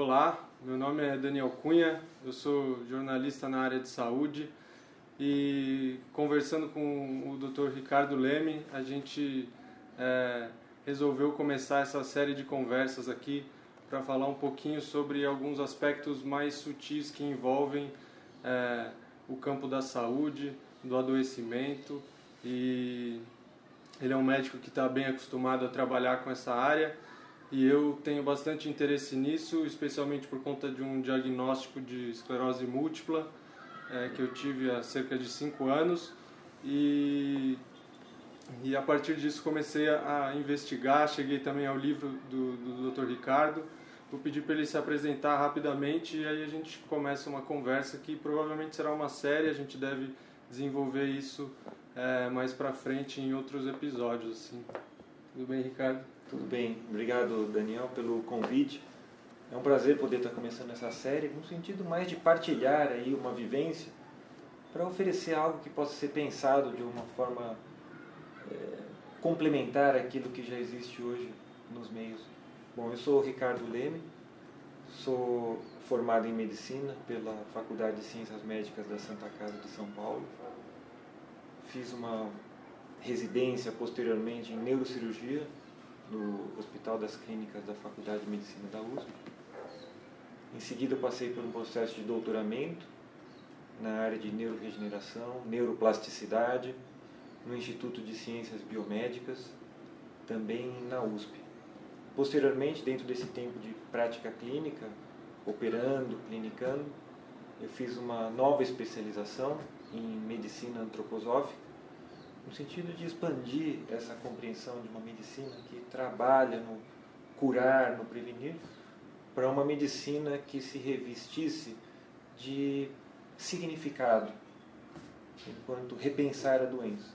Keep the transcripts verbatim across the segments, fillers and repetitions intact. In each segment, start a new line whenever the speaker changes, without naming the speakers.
Olá, meu nome é Daniel Cunha, eu sou jornalista na área de saúde e conversando com o doutor Ricardo Leme, a gente é, resolveu começar essa série de conversas aqui para falar um pouquinho sobre alguns aspectos mais sutis que envolvem é, o campo da saúde, do adoecimento, e ele é um médico que está bem acostumado a trabalhar com essa área e eu tenho bastante interesse nisso, especialmente por conta de um diagnóstico de esclerose múltipla é, que eu tive há cerca de cinco anos e, e a partir disso comecei a, a investigar, cheguei também ao livro do, do doutor Ricardo. Vou pedir para ele se apresentar rapidamente e aí a gente começa uma conversa que provavelmente será uma série, a gente deve desenvolver isso é, mais para frente em outros episódios. Assim. Tudo bem, Ricardo?
Tudo bem. Obrigado, Daniel, pelo convite. É um prazer poder estar começando essa série no sentido mais de partilhar aí uma vivência para oferecer algo que possa ser pensado de uma forma é, complementar àquilo que já existe hoje nos meios. Bom, eu sou o Ricardo Leme, sou formado em Medicina pela Faculdade de Ciências Médicas da Santa Casa de São Paulo. Fiz uma residência posteriormente em Neurocirurgia no Hospital das Clínicas da Faculdade de Medicina da U S P. Em seguida eu passei por um processo de doutoramento na área de neuroregeneração, neuroplasticidade, no Instituto de Ciências Biomédicas, também na U S P. Posteriormente, dentro desse tempo de prática clínica, operando, clinicando, eu fiz uma nova especialização em medicina antroposófica, no sentido de expandir essa compreensão de uma medicina que trabalha no curar, no prevenir, para uma medicina que se revestisse de significado, enquanto repensar a doença.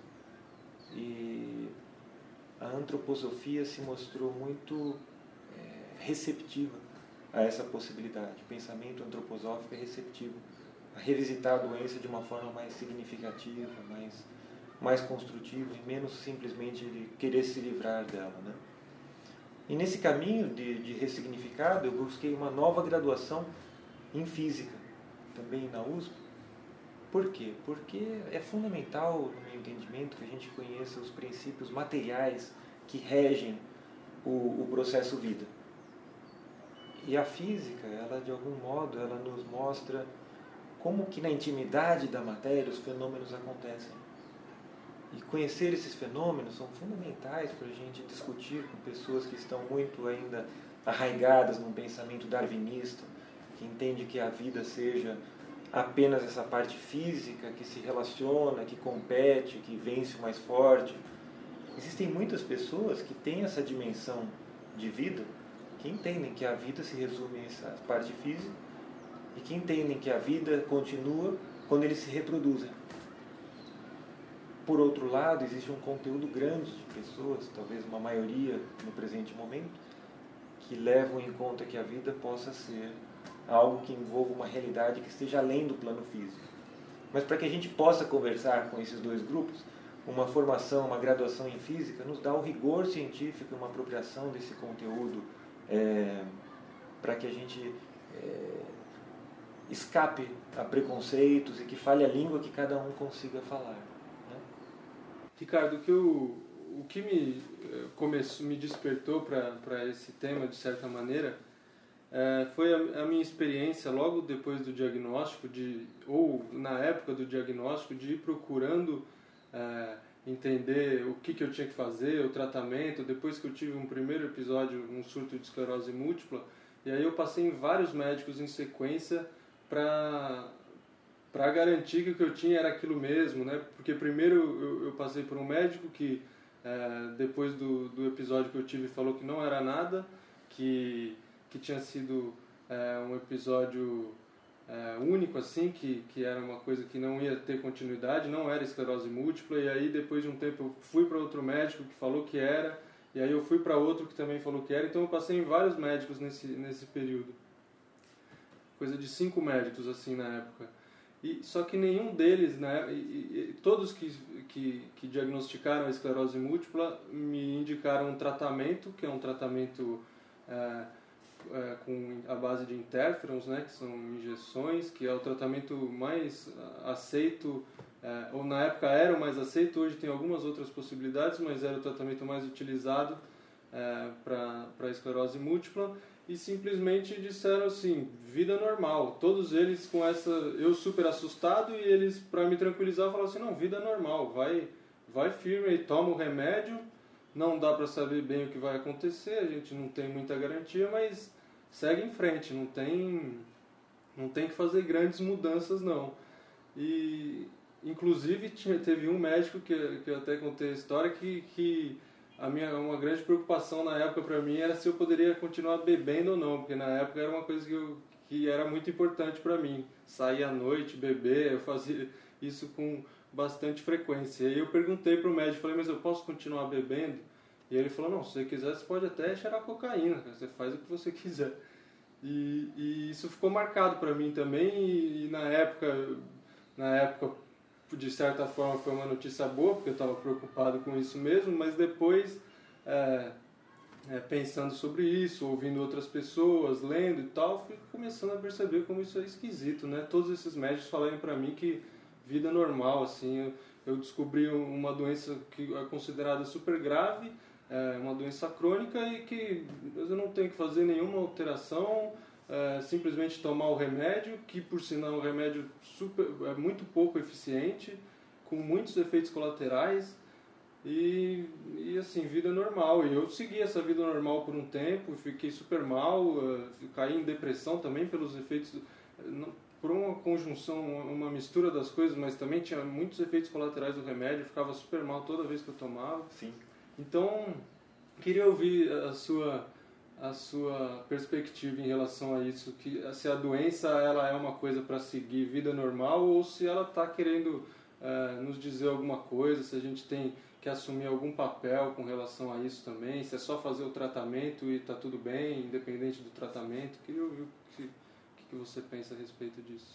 E a antroposofia se mostrou muito é, receptiva a essa possibilidade. O pensamento antroposófico é receptivo a revisitar a doença de uma forma mais significativa, mais, mais construtiva e menos simplesmente de querer se livrar dela, né? E nesse caminho de, de ressignificado eu busquei uma nova graduação em Física, também na U S P. Por quê? Porque é fundamental, no meu entendimento, que a gente conheça os princípios materiais que regem o, o processo vida. E a física, ela de algum modo, ela nos mostra como que na intimidade da matéria os fenômenos acontecem. E conhecer esses fenômenos são fundamentais para a gente discutir com pessoas que estão muito ainda arraigadas num pensamento darwinista, que entende que a vida seja apenas essa parte física que se relaciona, que compete, que vence o mais forte. Existem muitas pessoas que têm essa dimensão de vida, que entendem que a vida se resume a essa parte física e que entendem que a vida continua quando eles se reproduzem. Por outro lado, existe um conteúdo grande de pessoas, talvez uma maioria no presente momento, que levam em conta que a vida possa ser algo que envolva uma realidade que esteja além do plano físico. Mas para que a gente possa conversar com esses dois grupos, uma formação, uma graduação em Física nos dá um rigor científico, uma apropriação desse conteúdo é, para que a gente é, escape a preconceitos e que fale a língua que cada um consiga falar. Né?
Ricardo, o que, eu, o que me, começou, me despertou para esse tema, de certa maneira, É, foi a, a minha experiência logo depois do diagnóstico, de, ou na época do diagnóstico, de ir procurando é, entender o que, que eu tinha que fazer, o tratamento, depois que eu tive um primeiro episódio, um surto de esclerose múltipla, e aí eu passei em vários médicos em sequência para para garantir que o que eu tinha era aquilo mesmo, né? Porque primeiro eu, eu passei por um médico que, é, depois do, do episódio que eu tive, falou que não era nada, que... que tinha sido é, um episódio é, único, assim, que, que era uma coisa que não ia ter continuidade, não era esclerose múltipla, e aí depois de um tempo eu fui para outro médico que falou que era, e aí eu fui para outro que também falou que era, então eu passei em vários médicos nesse, nesse período. Coisa de cinco médicos, assim, na época. E, só que nenhum deles, né, e, e, todos que, que, que diagnosticaram a esclerose múltipla me indicaram um tratamento, que é um tratamento... É, é, com a base de interferons, né, que são injeções, que é o tratamento mais aceito, é, ou na época era o mais aceito, hoje tem algumas outras possibilidades, mas era o tratamento mais utilizado é, para a esclerose múltipla, e simplesmente disseram assim, vida normal. Todos eles com essa, eu super assustado, e eles, para me tranquilizar, falaram assim, não, vida normal, vai, vai firme, toma o remédio. Não dá para saber bem o que vai acontecer, a gente não tem muita garantia, mas segue em frente, não tem, não tem que fazer grandes mudanças não. E inclusive tinha, teve um médico que, que eu até contei a história que, que a minha, uma grande preocupação na época para mim era se eu poderia continuar bebendo ou não, porque na época era uma coisa que, eu, que era muito importante para mim, sair à noite, beber, eu fazia isso com bastante frequência. E aí eu perguntei para o médico, falei, mas eu posso continuar bebendo? E ele falou, não, se você quiser, você pode até cheirar cocaína, você faz o que você quiser. E, e isso ficou marcado para mim também, e, e na época, na época, de certa forma, foi uma notícia boa, porque eu estava preocupado com isso mesmo, mas depois, é, é, pensando sobre isso, ouvindo outras pessoas, lendo e tal, fui começando a perceber como isso é esquisito, né? Todos esses médicos falaram para mim que vida normal, assim, eu, eu descobri uma doença que é considerada super grave, é uma doença crônica e que eu não tenho que fazer nenhuma alteração, é, simplesmente tomar o remédio, que por sinal é um remédio super, é muito pouco eficiente, com muitos efeitos colaterais, e, e assim, vida normal. E eu segui essa vida normal por um tempo, fiquei super mal, uh, caí em depressão também pelos efeitos, não, por uma conjunção, uma mistura das coisas, mas também tinha muitos efeitos colaterais do remédio, ficava super mal toda vez que eu tomava.
Sim.
Então, queria ouvir a sua, a sua perspectiva em relação a isso, que se a doença ela é uma coisa para seguir vida normal ou se ela está querendo uh, nos dizer alguma coisa, se a gente tem que assumir algum papel com relação a isso também, se é só fazer o tratamento e está tudo bem, independente do tratamento. Queria ouvir o que, o que você pensa a respeito disso.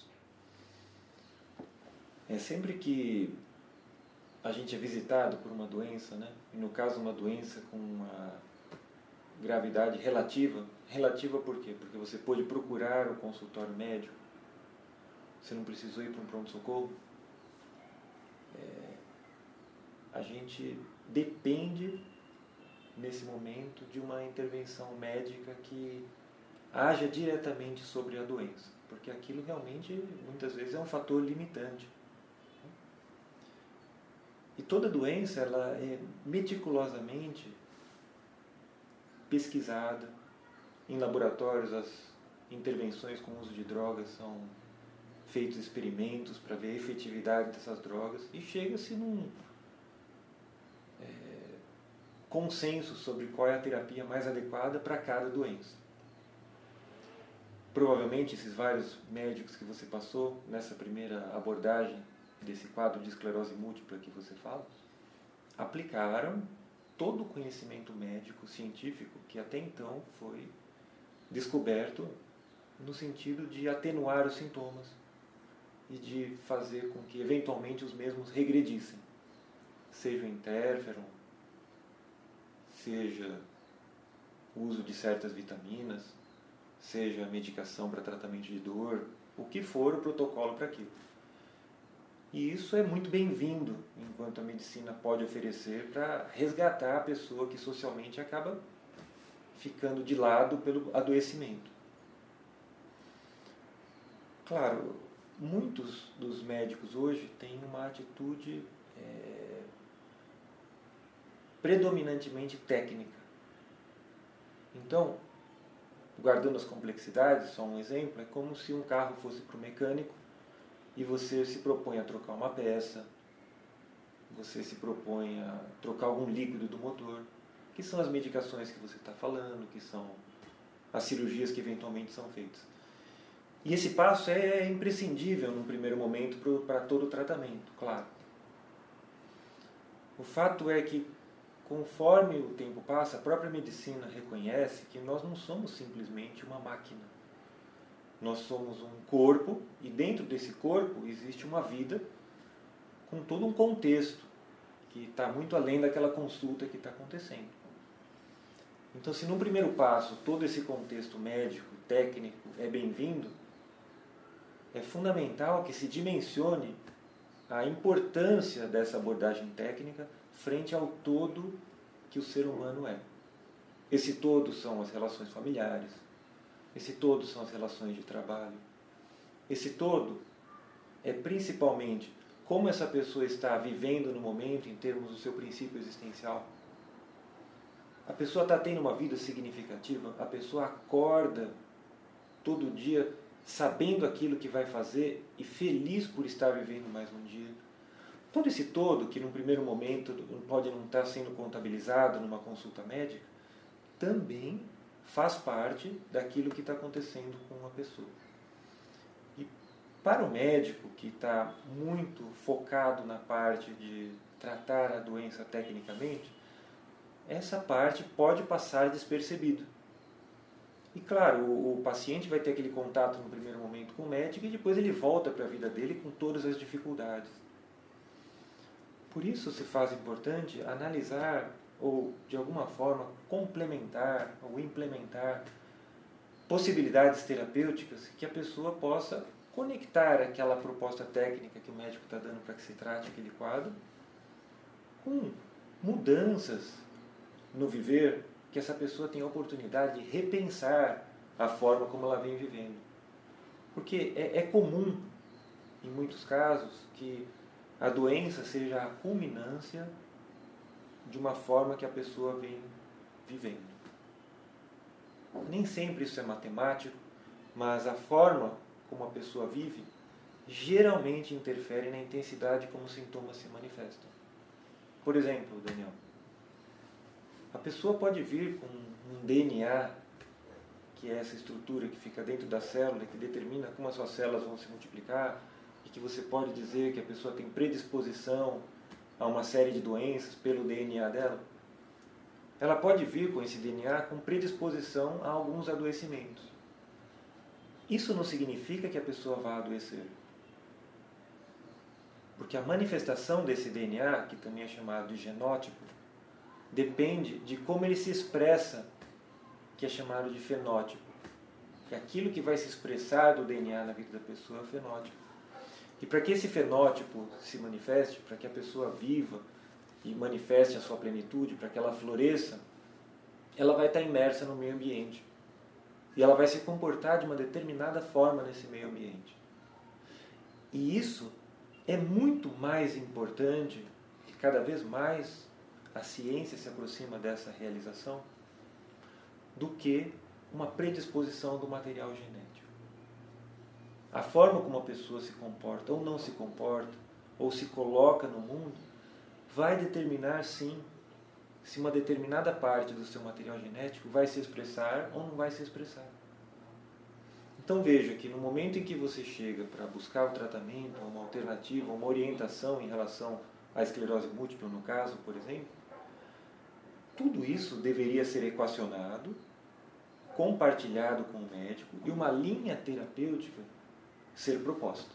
É sempre que a gente é visitado por uma doença, né? E no caso uma doença com uma gravidade relativa. Relativa por quê? Porque você pôde procurar o consultório médico, você não precisou ir para um pronto-socorro. É, a gente depende, nesse momento, de uma intervenção médica que haja diretamente sobre a doença, porque aquilo realmente, muitas vezes, é um fator limitante. E toda doença ela é meticulosamente pesquisada. Em laboratórios, as intervenções com uso de drogas são feitos experimentos para ver a efetividade dessas drogas e chega-se num é, consenso sobre qual é a terapia mais adequada para cada doença. Provavelmente esses vários médicos que você passou nessa primeira abordagem desse quadro de esclerose múltipla que você fala, aplicaram todo o conhecimento médico, científico, que até então foi descoberto no sentido de atenuar os sintomas e de fazer com que eventualmente os mesmos regredissem, seja o interferon, seja o uso de certas vitaminas, seja a medicação para tratamento de dor, o que for o protocolo para aquilo. E isso é muito bem-vindo, enquanto a medicina pode oferecer para resgatar a pessoa que socialmente acaba ficando de lado pelo adoecimento. Claro, muitos dos médicos hoje têm uma atitude é, predominantemente técnica. Então, guardando as complexidades, só um exemplo, é como se um carro fosse para o mecânico e você se propõe a trocar uma peça, você se propõe a trocar algum líquido do motor, que são as medicações que você está falando, que são as cirurgias que eventualmente são feitas. E esse passo é imprescindível num primeiro momento para todo o tratamento, claro. O fato é que, conforme o tempo passa, a própria medicina reconhece que nós não somos simplesmente uma máquina. Nós somos um corpo e dentro desse corpo existe uma vida com todo um contexto que está muito além daquela consulta que está acontecendo. Então, se num primeiro passo todo esse contexto médico, técnico é bem-vindo, é fundamental que se dimensione a importância dessa abordagem técnica frente ao todo que o ser humano é. Esse todo são as relações familiares, esse todo são as relações de trabalho, esse todo é principalmente como essa pessoa está vivendo no momento em termos do seu princípio existencial. A pessoa está tendo uma vida significativa, a pessoa acorda todo dia sabendo aquilo que vai fazer e feliz por estar vivendo mais um dia. Todo esse todo, que num primeiro momento pode não estar sendo contabilizado numa consulta médica, também faz parte daquilo que está acontecendo com a pessoa. E para o médico, que está muito focado na parte de tratar a doença tecnicamente, essa parte pode passar despercebido. E claro, o, o paciente vai ter aquele contato no primeiro momento com o médico e depois ele volta para a vida dele com todas as dificuldades. Por isso se faz importante analisar ou, de alguma forma, complementar ou implementar possibilidades terapêuticas que a pessoa possa conectar aquela proposta técnica que o médico está dando para que se trate aquele quadro com mudanças no viver, que essa pessoa tenha a oportunidade de repensar a forma como ela vem vivendo. Porque é, é comum, em muitos casos, que a doença seja a culminância de uma forma que a pessoa vem vivendo. Nem sempre isso é matemático, mas a forma como a pessoa vive geralmente interfere na intensidade como os sintomas se manifestam. Por exemplo, Daniel, a pessoa pode vir com um D N A, que é essa estrutura que fica dentro da célula, que determina como as suas células vão se multiplicar, e que você pode dizer que a pessoa tem predisposição a uma série de doenças pelo D N A dela. Ela pode vir com esse D N A com predisposição a alguns adoecimentos. Isso não significa que a pessoa vá adoecer. Porque a manifestação desse D N A, que também é chamado de genótipo, depende de como ele se expressa, que é chamado de fenótipo. Que aquilo que vai se expressar do D N A na vida da pessoa é o fenótipo. E para que esse fenótipo se manifeste, para que a pessoa viva e manifeste a sua plenitude, para que ela floresça, ela vai estar imersa no meio ambiente. E ela vai se comportar de uma determinada forma nesse meio ambiente. E isso é muito mais importante, e cada vez mais a ciência se aproxima dessa realização, do que uma predisposição do material genético. A forma como a pessoa se comporta ou não se comporta, ou se coloca no mundo, vai determinar, sim, se uma determinada parte do seu material genético vai se expressar ou não vai se expressar. Então veja que no momento em que você chega para buscar o tratamento, uma alternativa, uma orientação em relação à esclerose múltipla, no caso, por exemplo, tudo isso deveria ser equacionado, compartilhado com o médico e uma linha terapêutica ser proposta.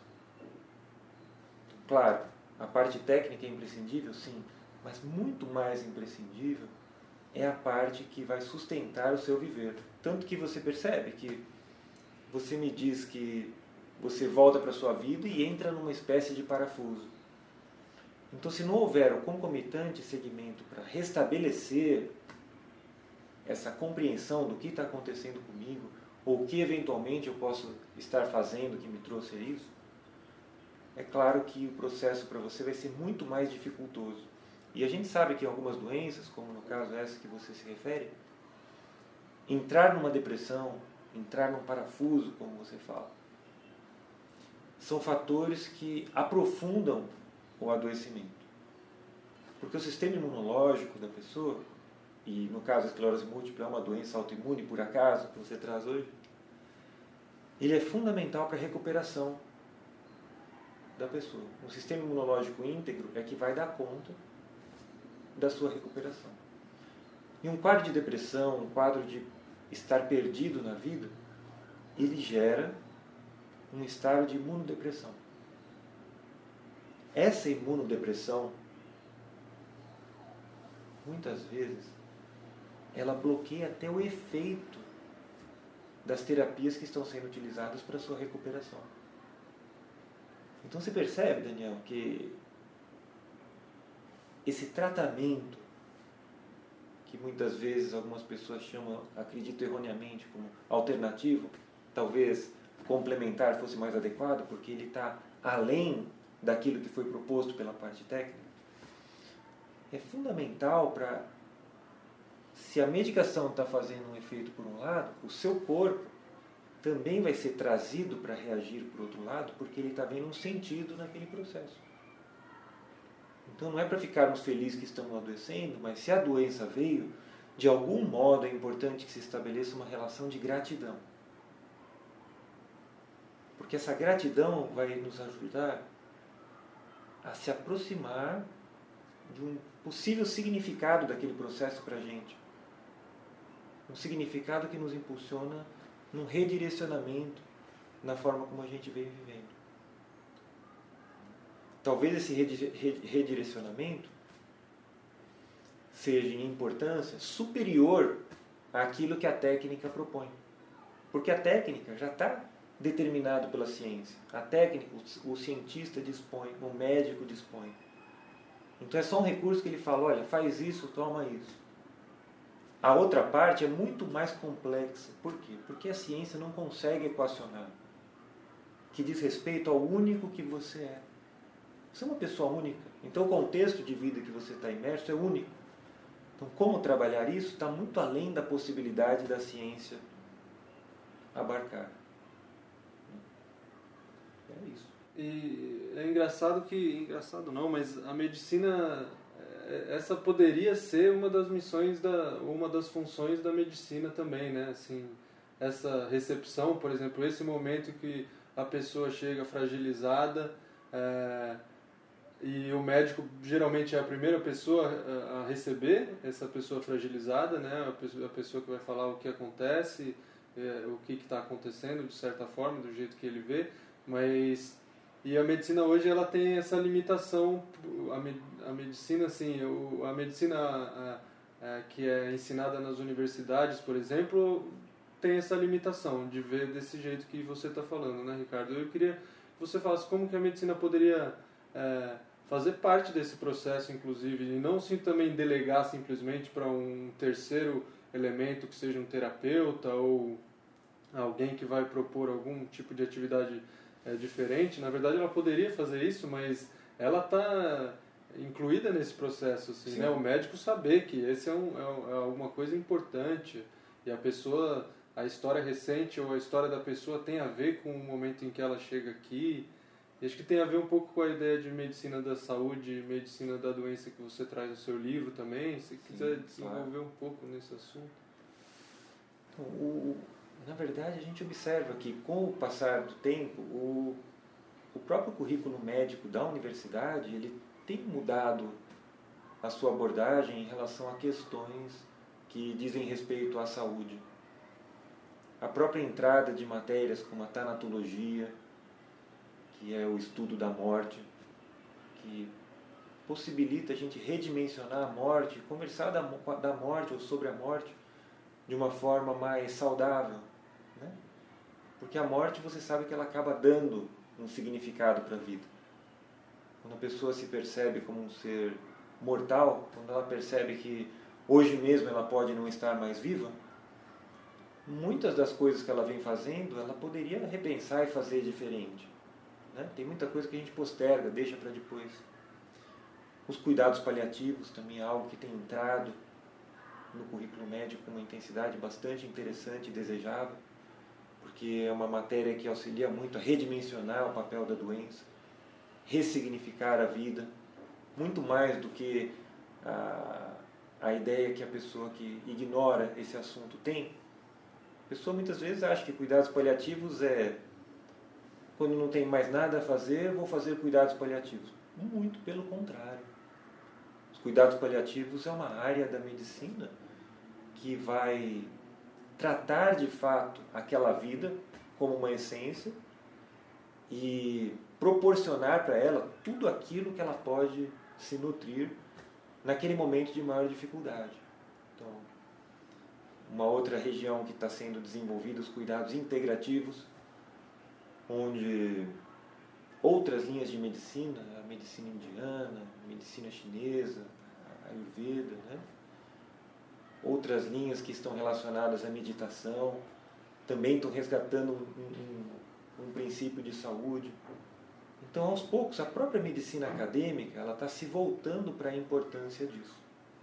Claro, a parte técnica é imprescindível, sim, mas muito mais imprescindível é a parte que vai sustentar o seu viver. Tanto que você percebe que você me diz que você volta para a sua vida e entra numa espécie de parafuso. Então, se não houver o concomitante segmento para restabelecer essa compreensão do que está acontecendo comigo, ou o que eventualmente eu posso estar fazendo que me trouxe a isso, é claro que o processo para você vai ser muito mais dificultoso. E a gente sabe que em algumas doenças, como no caso essa que você se refere, entrar numa depressão, entrar num parafuso, como você fala, são fatores que aprofundam o adoecimento. Porque o sistema imunológico da pessoa, e no caso a esclerose múltipla é uma doença autoimune, por acaso, que você traz hoje, ele é fundamental para a recuperação da pessoa. Um sistema imunológico íntegro é que vai dar conta da sua recuperação. E um quadro de depressão, um quadro de estar perdido na vida, ele gera um estado de imunodepressão. Essa imunodepressão, muitas vezes, ela bloqueia até o efeito das terapias que estão sendo utilizadas para a sua recuperação. Então você percebe, Daniel, que esse tratamento, que muitas vezes algumas pessoas chamam, acredito erroneamente, como alternativo, talvez complementar fosse mais adequado, porque ele está além daquilo que foi proposto pela parte técnica, é fundamental para, se a medicação está fazendo um efeito por um lado, o seu corpo também vai ser trazido para reagir por outro lado, porque ele está vendo um sentido naquele processo. Então não é para ficarmos felizes que estamos adoecendo, mas se a doença veio, de algum modo é importante que se estabeleça uma relação de gratidão. Porque essa gratidão vai nos ajudar a se aproximar de um possível significado daquele processo para a gente. Um significado que nos impulsiona num redirecionamento na forma como a gente veio vivendo. Talvez esse redirecionamento seja em importância superior àquilo que a técnica propõe. Porque a técnica já está determinado pela ciência. A técnica, o cientista dispõe, o médico dispõe. Então é só um recurso que ele fala, olha, faz isso, toma isso. A outra parte é muito mais complexa. Por quê? Porque a ciência não consegue equacionar. Que diz respeito ao único que você é. Você é uma pessoa única. Então o contexto de vida que você está imerso é único. Então como trabalhar isso está muito além da possibilidade da ciência abarcar. É isso.
E é engraçado que... Engraçado não, mas a medicina... Essa poderia ser uma das missões, da, uma das funções da medicina também, né? Assim, essa recepção, por exemplo, esse momento que a pessoa chega fragilizada, é, e o médico geralmente é a primeira pessoa a receber essa pessoa fragilizada, né? A pessoa, a pessoa que vai falar o que acontece, é, o que está acontecendo de certa forma, do jeito que ele vê, mas... E a medicina hoje ela tem essa limitação, a, me, a medicina, assim, o, a medicina a, a, que é ensinada nas universidades, por exemplo, tem essa limitação de ver desse jeito que você está falando, né, Ricardo? Eu queria que você falasse como que a medicina poderia é, fazer parte desse processo, inclusive, e não sim, também delegar simplesmente para um terceiro elemento, que seja um terapeuta ou alguém que vai propor algum tipo de atividade é diferente. Na verdade ela poderia fazer isso, mas ela está incluída nesse processo, assim, né? O médico saber que esse é, um, é, é alguma coisa importante e a pessoa, a história recente ou a história da pessoa tem a ver com o momento em que ela chega aqui. E acho que tem a ver um pouco com a ideia de medicina da saúde, medicina da doença que você traz no seu livro também, se quiser desenvolver claro. um pouco nesse assunto.
Então, o Na verdade, a gente observa que, com o passar do tempo, o, o próprio currículo médico da universidade ele tem mudado a sua abordagem em relação a questões que dizem respeito à saúde. A própria entrada de matérias como a tanatologia, que é o estudo da morte, que possibilita a gente redimensionar a morte, conversar da, da morte ou sobre a morte de uma forma mais saudável. Porque a morte, você sabe que ela acaba dando um significado para a vida. Quando a pessoa se percebe como um ser mortal, quando ela percebe que hoje mesmo ela pode não estar mais viva, muitas das coisas que ela vem fazendo, ela poderia repensar e fazer diferente. Né? Tem muita coisa que a gente posterga, deixa para depois. Os cuidados paliativos também é algo que tem entrado no currículo médico com uma intensidade bastante interessante e desejável, porque é uma matéria que auxilia muito a redimensionar o papel da doença, ressignificar a vida, muito mais do que a, a ideia que a pessoa que ignora esse assunto tem. A pessoa muitas vezes acha que cuidados paliativos é, quando não tem mais nada a fazer, vou fazer cuidados paliativos. Muito pelo contrário. Os cuidados paliativos é uma área da medicina que vai tratar de fato aquela vida como uma essência e proporcionar para ela tudo aquilo que ela pode se nutrir naquele momento de maior dificuldade. Então, uma outra região que está sendo desenvolvida, os cuidados integrativos, onde outras linhas de medicina, a medicina indiana, a medicina chinesa, a Ayurveda, né? Outras linhas que estão relacionadas à meditação, também estão resgatando um, um, um princípio de saúde. Então, aos poucos, a própria medicina acadêmica ela está se voltando para a importância disso.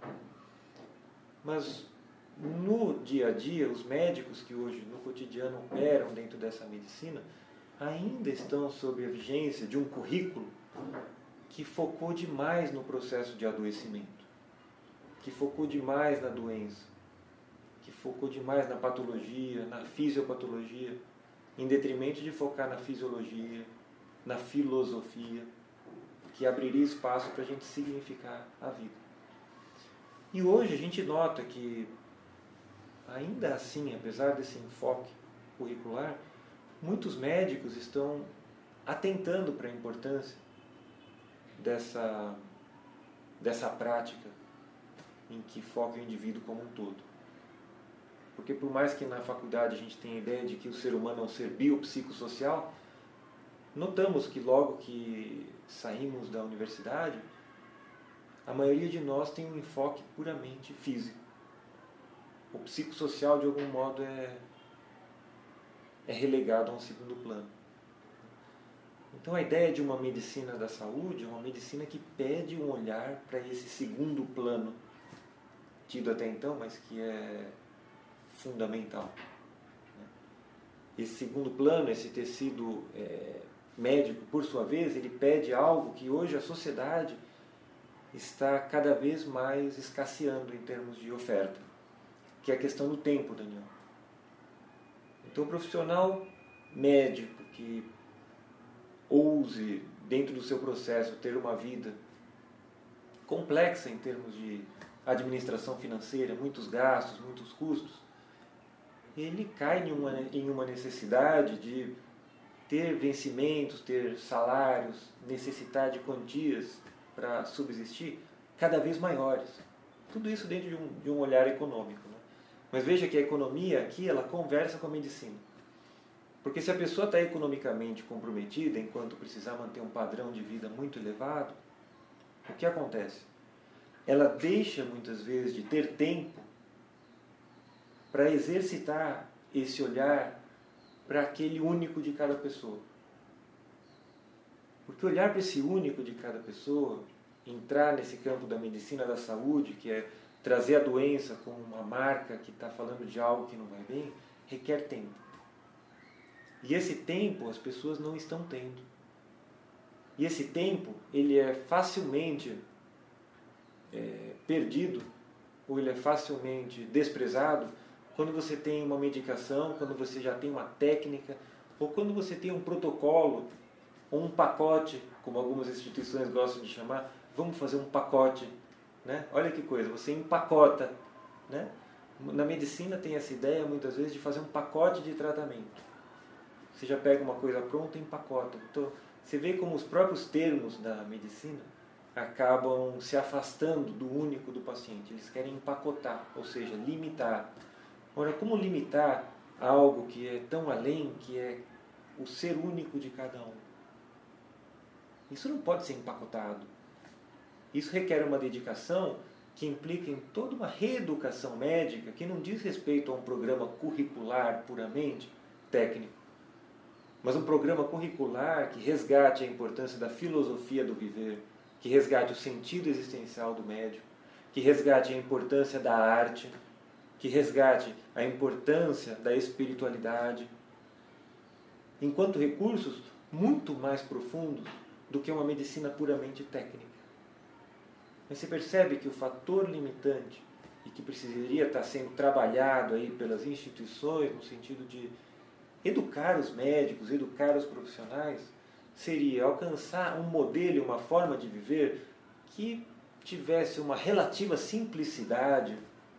Mas, no dia a dia, os médicos que hoje, no cotidiano, operam dentro dessa medicina, ainda estão sob a vigência de um currículo que focou demais no processo de adoecimento, que focou demais na doença, que focou demais na patologia, na fisiopatologia, em detrimento de focar na fisiologia, na filosofia, que abriria espaço para a gente significar a vida. E hoje a gente nota que, ainda assim, apesar desse enfoque curricular, muitos médicos estão atentando para a importância dessa, dessa prática em que foca o indivíduo como um todo. Porque por mais que na faculdade a gente tenha a ideia de que o ser humano é um ser biopsicossocial, notamos que logo que saímos da universidade, a maioria de nós tem um enfoque puramente físico. O psicossocial, de algum modo, é, é relegado a um segundo plano. Então, a ideia de uma medicina da saúde é uma medicina que pede um olhar para esse segundo plano, tido até então, mas que é fundamental. Esse segundo plano, esse tecido é, médico, por sua vez, ele pede algo que hoje a sociedade está cada vez mais escasseando em termos de oferta, que é a questão do tempo, Daniel. Então, o profissional médico que ouse, dentro do seu processo, ter uma vida complexa em termos de administração financeira, muitos gastos, muitos custos, ele cai em uma, em uma necessidade de ter vencimentos, ter salários, necessitar de quantias para subsistir cada vez maiores. Tudo isso dentro de um, de um olhar econômico, né? Mas veja que a economia aqui, ela conversa com a medicina. Porque se a pessoa está economicamente comprometida, enquanto precisar manter um padrão de vida muito elevado, o que acontece? Ela deixa muitas vezes de ter tempo para exercitar esse olhar para aquele único de cada pessoa. Porque olhar para esse único de cada pessoa, entrar nesse campo da medicina da saúde, que é trazer a doença como uma marca que está falando de algo que não vai bem, requer tempo. E esse tempo as pessoas não estão tendo. E esse tempo, ele é facilmente é, perdido, ou ele é facilmente desprezado, quando você tem uma medicação, quando você já tem uma técnica, ou quando você tem um protocolo, ou um pacote, como algumas instituições gostam de chamar, vamos fazer um pacote, né? Olha que coisa, você empacota, né? Na medicina tem essa ideia, muitas vezes, de fazer um pacote de tratamento. Você já pega uma coisa pronta e empacota. Então, você vê como os próprios termos da medicina acabam se afastando do único do paciente. Eles querem empacotar, ou seja, limitar. Ora, como limitar algo que é tão além, que é o ser único de cada um? Isso não pode ser empacotado. Isso requer uma dedicação que implica em toda uma reeducação médica que não diz respeito a um programa curricular puramente técnico, mas um programa curricular que resgate a importância da filosofia do viver, que resgate o sentido existencial do médico, que resgate a importância da arte, que resgate a importância da espiritualidade, enquanto recursos muito mais profundos do que uma medicina puramente técnica. Mas você percebe que o fator limitante e que precisaria estar sendo trabalhado aí pelas instituições no sentido de educar os médicos, educar os profissionais, seria alcançar um modelo e uma forma de viver que tivesse uma relativa simplicidade,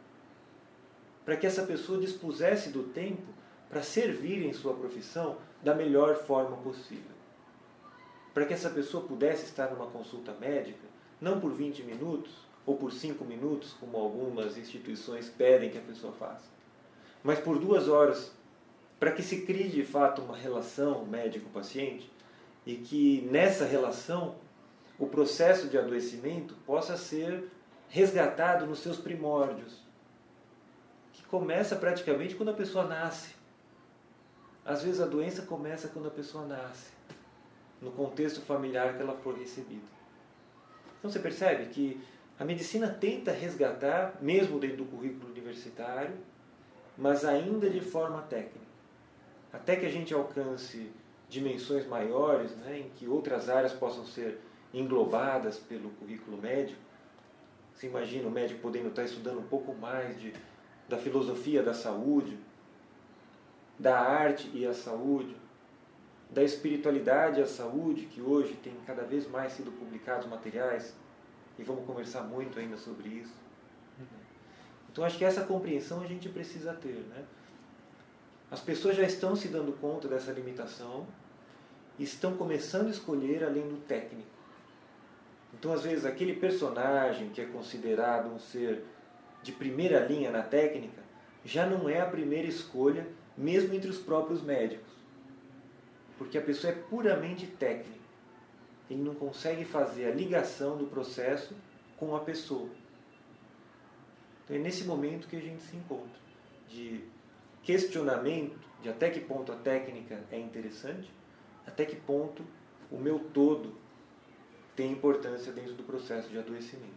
para que essa pessoa dispusesse do tempo para servir em sua profissão da melhor forma possível. Para que essa pessoa pudesse estar numa consulta médica, não por vinte minutos ou por cinco minutos, como algumas instituições pedem que a pessoa faça, mas por duas horas, para que se crie de fato uma relação médico-paciente e que nessa relação o processo de adoecimento possa ser resgatado nos seus primórdios, que começa praticamente quando a pessoa nasce. Às vezes a doença começa quando a pessoa nasce, no contexto familiar que ela for recebida. Então você percebe que a medicina tenta resgatar, mesmo dentro do currículo universitário, mas ainda de forma técnica. Até que a gente alcance dimensões maiores, né, em que outras áreas possam ser englobadas pelo currículo médico. Você imagina o médico podendo estar estudando um pouco mais de, da filosofia da saúde, da arte e a saúde, da espiritualidade e a saúde, que hoje tem cada vez mais sido publicados materiais, e vamos conversar muito ainda sobre isso. Então acho que essa compreensão a gente precisa ter, né? As pessoas já estão se dando conta dessa limitação e estão começando a escolher além do técnico. Então às vezes aquele personagem que é considerado um ser de primeira linha na técnica já não é a primeira escolha, mesmo entre os próprios médicos. Porque a pessoa é puramente técnica. Ele não consegue fazer a ligação do processo com a pessoa. Então é nesse momento que a gente se encontra, de questionamento de até que ponto a técnica é interessante, até que ponto o meu todo tem importância dentro do processo de adoecimento.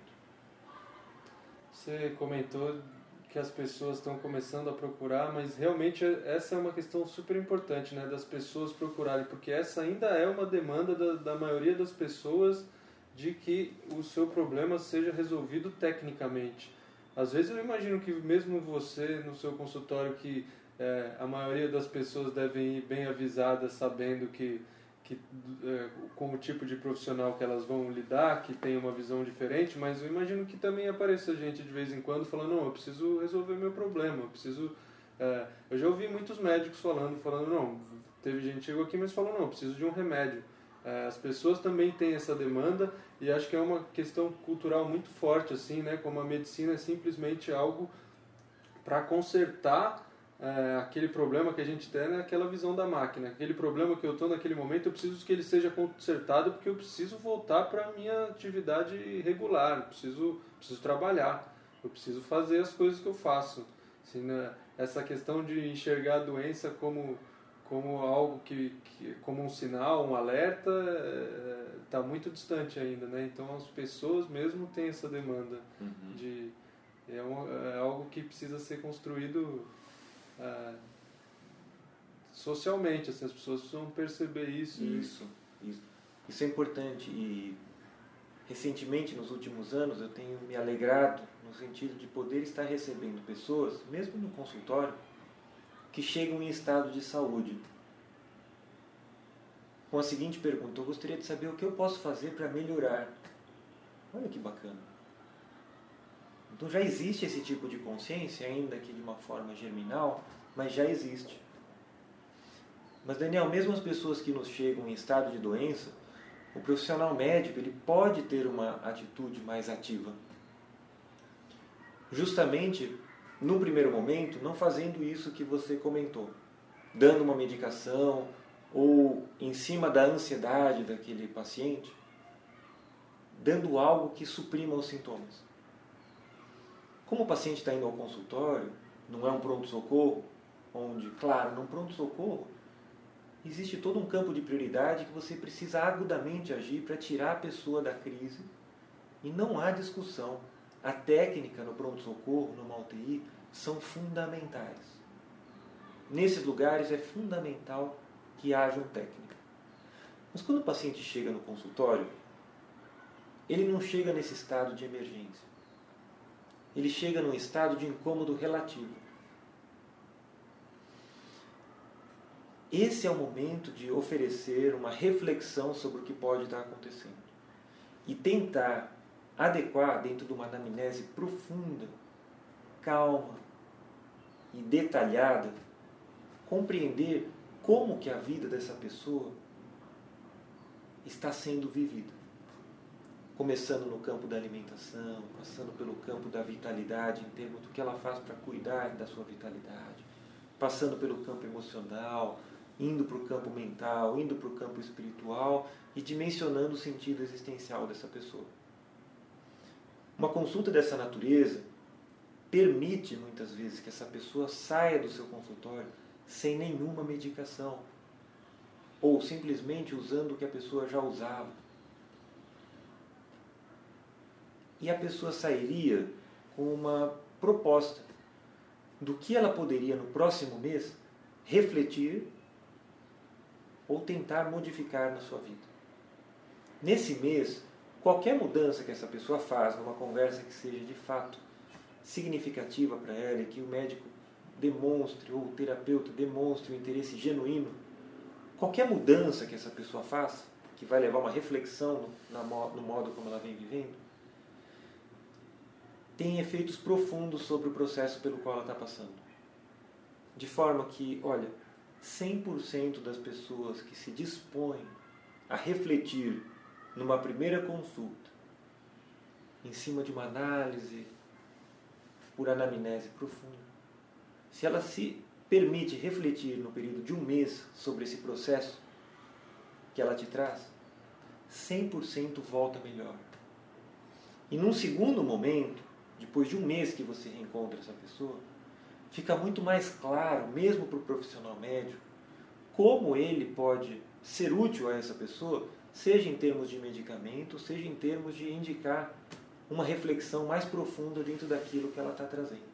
Você comentou que as pessoas estão começando a procurar, mas realmente essa é uma questão super importante, né, das pessoas procurarem, porque essa ainda é uma demanda da, da maioria das pessoas de que o seu problema seja resolvido tecnicamente. Às vezes eu imagino que mesmo você no seu consultório, que é, a maioria das pessoas devem ir bem avisadas, sabendo que, que é, com o tipo de profissional que elas vão lidar, que tem uma visão diferente, mas eu imagino que também apareça gente de vez em quando falando, não, eu preciso resolver meu problema, eu preciso... É, eu já ouvi muitos médicos falando, falando, não, teve gente que chegou aqui, mas falou, não, eu preciso de um remédio. É, as pessoas também têm essa demanda e acho que é uma questão cultural muito forte, assim, né, como a medicina é simplesmente algo para consertar é, aquele problema que a gente tem naquela visão da máquina. Aquele problema que eu estou naquele momento, eu preciso que ele seja consertado porque eu preciso voltar para a minha atividade regular, eu preciso, preciso trabalhar, eu preciso fazer as coisas que eu faço. Assim, né, essa questão de enxergar a doença como, como algo que, que como um sinal, um alerta, está é, muito distante ainda, né? Então as pessoas mesmo têm essa demanda. Uhum. de é, um, é algo que precisa ser construído é, socialmente, assim, as pessoas precisam perceber isso.
Isso, isso. Isso é importante e recentemente, nos últimos anos, eu tenho me alegrado no sentido de poder estar recebendo pessoas, mesmo no consultório, que chegam em estado de saúde com a seguinte pergunta: eu gostaria de saber o que eu posso fazer para melhorar. Olha que bacana. Então já existe esse tipo de consciência, ainda que de uma forma germinal, mas já existe. Mas Daniel, mesmo as pessoas que nos chegam em estado de doença, o profissional médico ele pode ter uma atitude mais ativa. Justamente, no primeiro momento, não fazendo isso que você comentou, dando uma medicação ou em cima da ansiedade daquele paciente, dando algo que suprima os sintomas. Como o paciente está indo ao consultório, não é um pronto-socorro, onde, claro, num pronto-socorro, existe todo um campo de prioridade que você precisa agudamente agir para tirar a pessoa da crise e não há discussão. A técnica no pronto-socorro, numa U T I, são fundamentais. Nesses lugares é fundamental que haja um técnico. Mas quando o paciente chega no consultório, ele não chega nesse estado de emergência. Ele chega num estado de incômodo relativo. Esse é o momento de oferecer uma reflexão sobre o que pode estar acontecendo e tentar adequar dentro de uma anamnese profunda, calma e detalhada, compreender como que a vida dessa pessoa está sendo vivida. Começando no campo da alimentação, passando pelo campo da vitalidade, em termos do que ela faz para cuidar da sua vitalidade, passando pelo campo emocional, indo para o campo mental, indo para o campo espiritual e dimensionando o sentido existencial dessa pessoa. Uma consulta dessa natureza permite, muitas vezes, que essa pessoa saia do seu consultório sem nenhuma medicação, ou simplesmente usando o que a pessoa já usava. E a pessoa sairia com uma proposta do que ela poderia, no próximo mês, refletir ou tentar modificar na sua vida. Nesse mês, qualquer mudança que essa pessoa faz numa conversa que seja de fato significativa para ela e que o médico demonstre, ou o terapeuta demonstre um interesse genuíno, qualquer mudança que essa pessoa faça, que vai levar uma reflexão no, no modo como ela vem vivendo, tem efeitos profundos sobre o processo pelo qual ela está passando. De forma que, olha, cem por cento das pessoas que se dispõem a refletir numa primeira consulta, em cima de uma análise por anamnese profunda, se ela se permite refletir no período de um mês sobre esse processo que ela te traz, cem por cento volta melhor. E num segundo momento, depois de um mês que você reencontra essa pessoa, fica muito mais claro, mesmo para o profissional médico, como ele pode ser útil a essa pessoa, seja em termos de medicamento, seja em termos de indicar uma reflexão mais profunda dentro daquilo que ela está trazendo.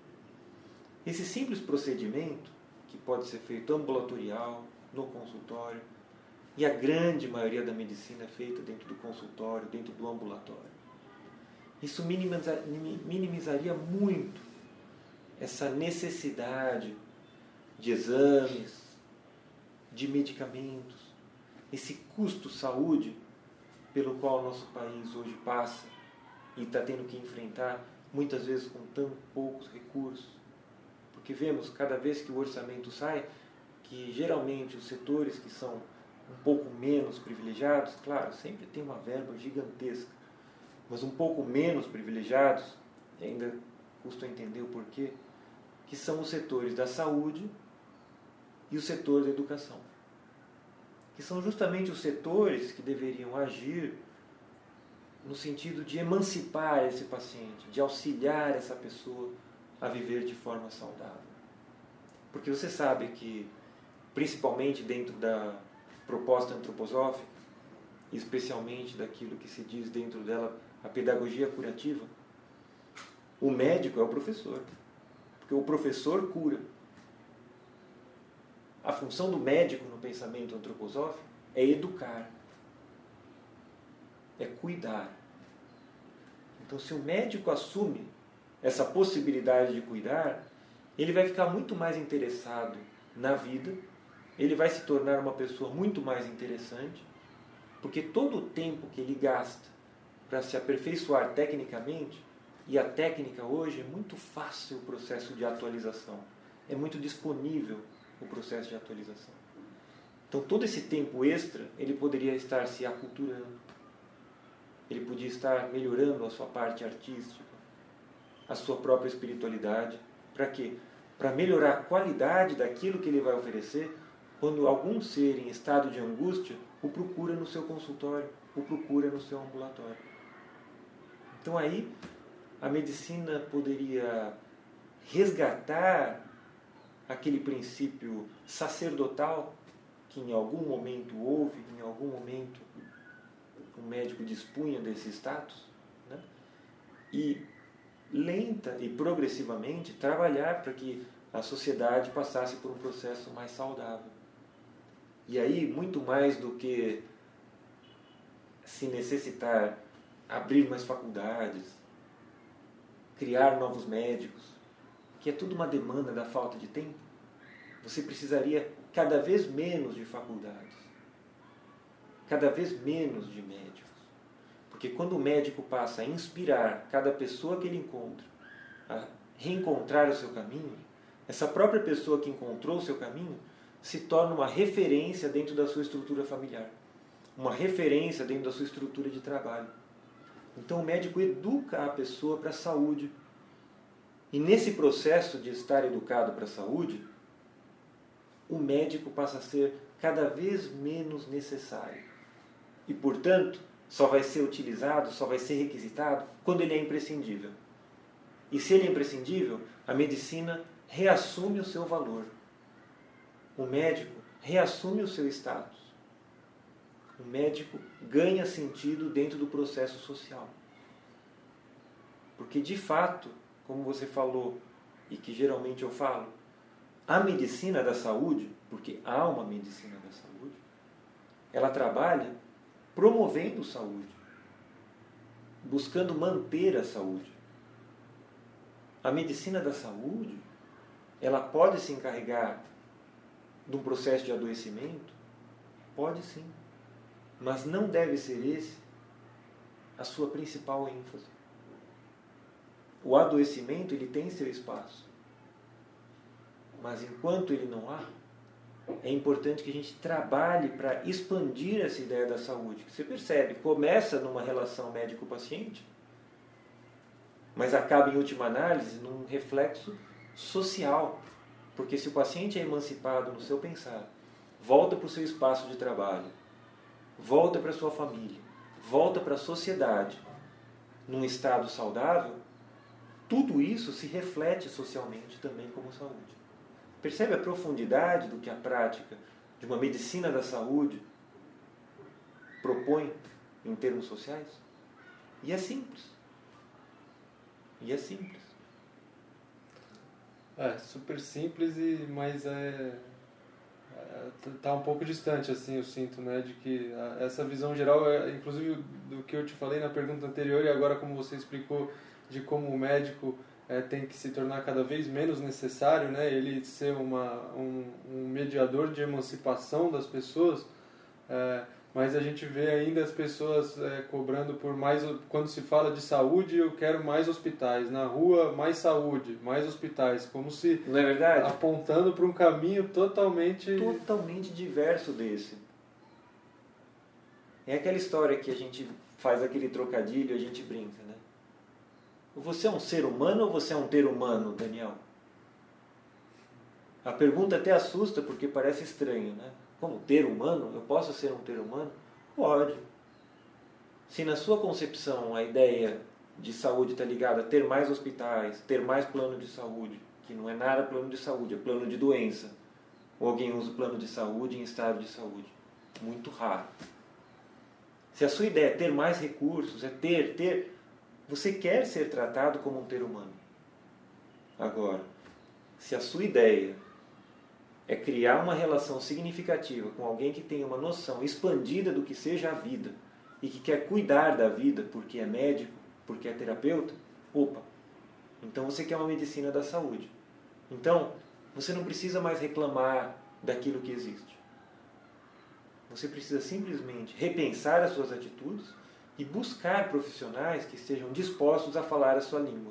Esse simples procedimento, que pode ser feito ambulatorial, no consultório, e a grande maioria da medicina é feita dentro do consultório, dentro do ambulatório. Isso minimizaria muito essa necessidade de exames, de medicamentos, esse custo saúde pelo qual o nosso país hoje passa e está tendo que enfrentar, muitas vezes com tão poucos recursos. Porque vemos, cada vez que o orçamento sai, que geralmente os setores que são um pouco menos privilegiados, claro, sempre tem uma verba gigantesca, mas um pouco menos privilegiados, e ainda custa entender o porquê, que são os setores da saúde e o setor da educação. Que são justamente os setores que deveriam agir no sentido de emancipar esse paciente, de auxiliar essa pessoa a viver de forma saudável. Porque você sabe que, principalmente dentro da proposta antroposófica, especialmente daquilo que se diz dentro dela a pedagogia curativa, o médico é o professor, porque o professor cura. A função do médico no pensamento antroposófico é educar, é cuidar. Então, se o médico assume essa possibilidade de cuidar, ele vai ficar muito mais interessado na vida, ele vai se tornar uma pessoa muito mais interessante, porque todo o tempo que ele gasta para se aperfeiçoar tecnicamente, e a técnica hoje é muito fácil o processo de atualização, é muito disponível o processo de atualização. Então todo esse tempo extra, ele poderia estar se aculturando, ele podia estar melhorando a sua parte artística, a sua própria espiritualidade. Para quê? Para melhorar a qualidade daquilo que ele vai oferecer quando algum ser em estado de angústia o procura no seu consultório, o procura no seu ambulatório. Então aí a medicina poderia resgatar aquele princípio sacerdotal que em algum momento houve, em algum momento o médico dispunha desse status, né? E lenta e progressivamente trabalhar para que a sociedade passasse por um processo mais saudável. E aí, muito mais do que se necessitar abrir mais faculdades, criar novos médicos, que é tudo uma demanda da falta de tempo, você precisaria cada vez menos de faculdades, cada vez menos de médicos. Porque quando o médico passa a inspirar cada pessoa que ele encontra a reencontrar o seu caminho, essa própria pessoa que encontrou o seu caminho se torna uma referência dentro da sua estrutura familiar, uma referência dentro da sua estrutura de trabalho. Então o médico educa a pessoa para a saúde. E nesse processo de estar educado para a saúde, o médico passa a ser cada vez menos necessário. E, portanto, só vai ser utilizado, só vai ser requisitado quando ele é imprescindível. E se ele é imprescindível, a medicina reassume o seu valor. O médico reassume o seu status. O médico ganha sentido dentro do processo social. Porque, de fato, como você falou, e que geralmente eu falo, a medicina da saúde, porque há uma medicina da saúde, ela trabalha promovendo saúde, buscando manter a saúde. A medicina da saúde, ela pode se encarregar de um processo de adoecimento? Pode sim, mas não deve ser esse a sua principal ênfase. O adoecimento, ele tem seu espaço, mas enquanto ele não há, é importante que a gente trabalhe para expandir essa ideia da saúde. Você percebe, começa numa relação médico-paciente, mas acaba, em última análise, num reflexo social. Porque se o paciente é emancipado no seu pensar, volta para o seu espaço de trabalho, volta para a sua família, volta para a sociedade, num estado saudável, tudo isso se reflete socialmente também como saúde. Percebe a profundidade do que a prática de uma medicina da saúde propõe em termos sociais? E é simples. E é simples.
É, super simples, e, mas é, é, tá um pouco distante, assim, eu sinto, né, de que a, essa visão geral, é, inclusive do que eu te falei na pergunta anterior e agora como você explicou, de como o médico é, tem que se tornar cada vez menos necessário, né, ele ser uma, um, um mediador de emancipação das pessoas, é, mas a gente vê ainda as pessoas é, cobrando por mais, quando se fala de saúde, eu quero mais hospitais, na rua mais saúde, mais hospitais, como se,
não é verdade?
Apontando para um caminho totalmente...
Totalmente diverso desse. É aquela história que a gente faz aquele trocadilho, a gente brinca, né? Você é um ser humano ou você é um ter humano, Daniel? A pergunta até assusta porque parece estranho, né? Como ter humano? Eu posso ser um ter humano? Pode. Se na sua concepção a ideia de saúde está ligada a ter mais hospitais, ter mais plano de saúde, que não é nada plano de saúde, é plano de doença, ou alguém usa o plano de saúde em estado de saúde. Muito raro. Se a sua ideia é ter mais recursos, é ter, ter... Você quer ser tratado como um ter humano. Agora, se a sua ideia é criar uma relação significativa com alguém que tem uma noção expandida do que seja a vida e que quer cuidar da vida porque é médico, porque é terapeuta, opa, então você quer uma medicina da saúde. Então, você não precisa mais reclamar daquilo que existe. Você precisa simplesmente repensar as suas atitudes e buscar profissionais que estejam dispostos a falar a sua língua.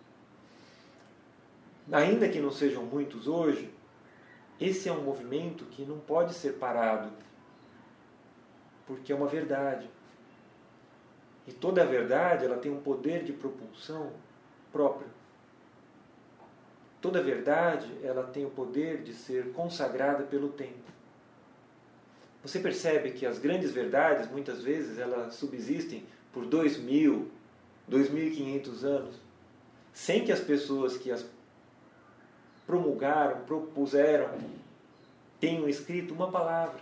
Ainda que não sejam muitos hoje, esse é um movimento que não pode ser parado, porque é uma verdade. E toda a verdade, ela tem um poder de propulsão próprio. Toda a verdade, ela tem o poder de ser consagrada pelo tempo. Você percebe que as grandes verdades, muitas vezes, elas subsistem por dois mil, dois mil e quinhentos anos, sem que as pessoas que as promulgaram, propuseram, tenham escrito uma palavra.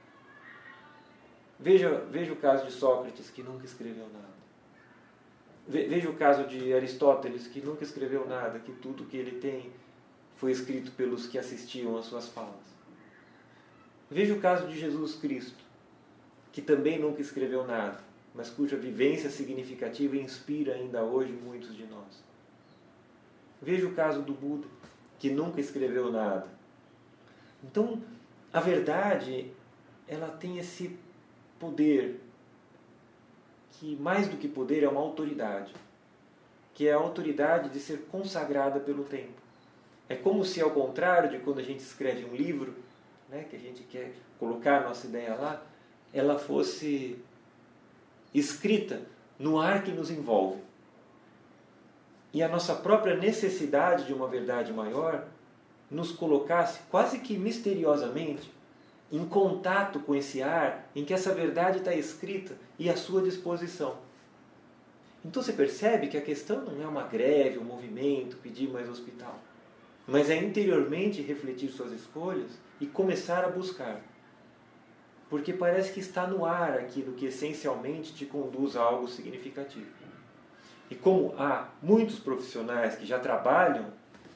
Veja, veja o caso de Sócrates, que nunca escreveu nada. Veja o caso de Aristóteles, que nunca escreveu nada, que tudo que ele tem foi escrito pelos que assistiam às suas falas. Veja o caso de Jesus Cristo, que também nunca escreveu nada, mas cuja vivência significativa inspira ainda hoje muitos de nós. Veja o caso do Buda, que nunca escreveu nada. Então, a verdade, ela tem esse poder, que mais do que poder é uma autoridade, que é a autoridade de ser consagrada pelo tempo. É como se, ao contrário de quando a gente escreve um livro, né, que a gente quer colocar a nossa ideia lá, ela fosse escrita no ar que nos envolve. E a nossa própria necessidade de uma verdade maior nos colocasse, quase que misteriosamente, em contato com esse ar em que essa verdade está escrita e à sua disposição. Então você percebe que a questão não é uma greve, um movimento, pedir mais hospital, mas é interiormente refletir suas escolhas e começar a buscar. Porque parece que está no ar aquilo que essencialmente te conduz a algo significativo. E como há muitos profissionais que já trabalham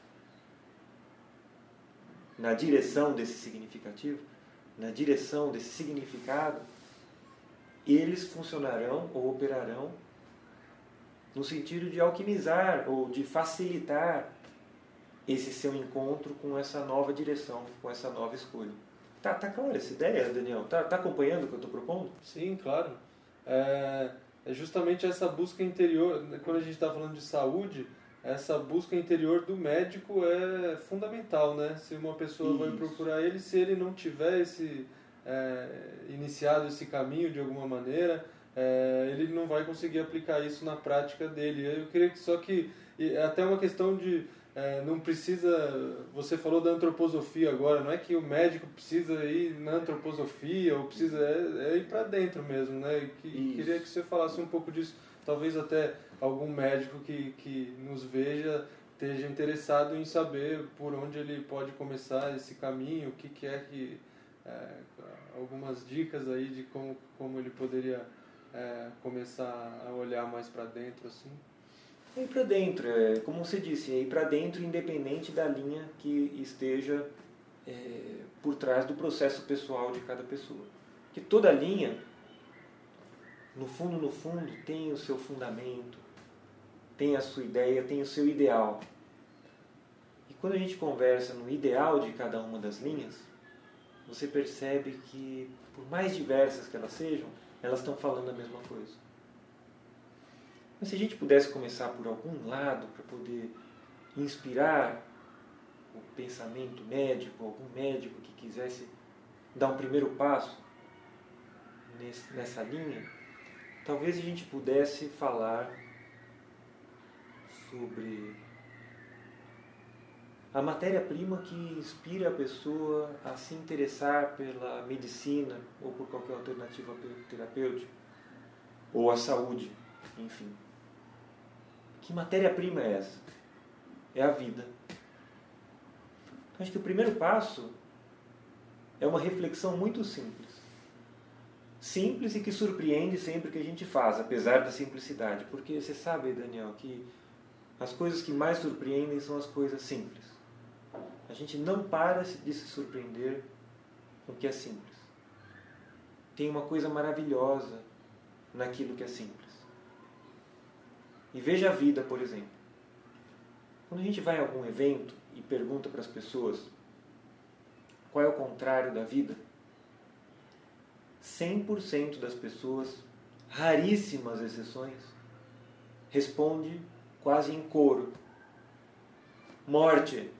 na direção desse significativo, na direção desse significado, eles funcionarão ou operarão no sentido de alquimizar ou de facilitar esse seu encontro com essa nova direção, com essa nova escolha. Tá, tá clara essa ideia, Daniel? Tá, tá acompanhando o que eu estou propondo?
Sim, claro. É, é justamente essa busca interior, quando a gente está falando de saúde, essa busca interior do médico é fundamental, né? Se uma pessoa Isso. vai procurar ele, se ele não tiver esse, é, iniciado esse caminho de alguma maneira, é, ele não vai conseguir aplicar isso na prática dele. Eu queria que só que, é até uma questão de, é, não precisa, você falou da antroposofia agora, não é que o médico precisa ir na antroposofia, ou precisa, é, é ir para dentro mesmo, né? E que, queria que você falasse um pouco disso. Talvez até algum médico que, que nos veja esteja interessado em saber por onde ele pode começar esse caminho, o que, que é que... É, algumas dicas aí de como, como ele poderia é, começar a olhar mais para dentro, assim.
É ir para dentro, é, como você disse, é ir para dentro independente da linha que esteja é, por trás do processo pessoal de cada pessoa. Que toda linha, no fundo, no fundo, tem o seu fundamento, tem a sua ideia, tem o seu ideal. E quando a gente conversa no ideal de cada uma das linhas, você percebe que, por mais diversas que elas sejam, elas estão falando a mesma coisa. Mas se a gente pudesse começar por algum lado para poder inspirar o pensamento médico, algum médico que quisesse dar um primeiro passo nesse, nessa linha, talvez a gente pudesse falar sobre a matéria-prima que inspira a pessoa a se interessar pela medicina ou por qualquer alternativa terapêutica, ou a saúde, enfim. Que matéria-prima é essa? É a vida. Então, acho que o primeiro passo é uma reflexão muito simples. Simples e que surpreende sempre que a gente faz, apesar da simplicidade. Porque você sabe, Daniel, que as coisas que mais surpreendem são as coisas simples. A gente não para de se surpreender com o que é simples. Tem uma coisa maravilhosa naquilo que é simples. E veja a vida, por exemplo. Quando a gente vai a algum evento e pergunta para as pessoas qual é o contrário da vida, cem por cento das pessoas, raríssimas exceções, responde quase em coro: morte.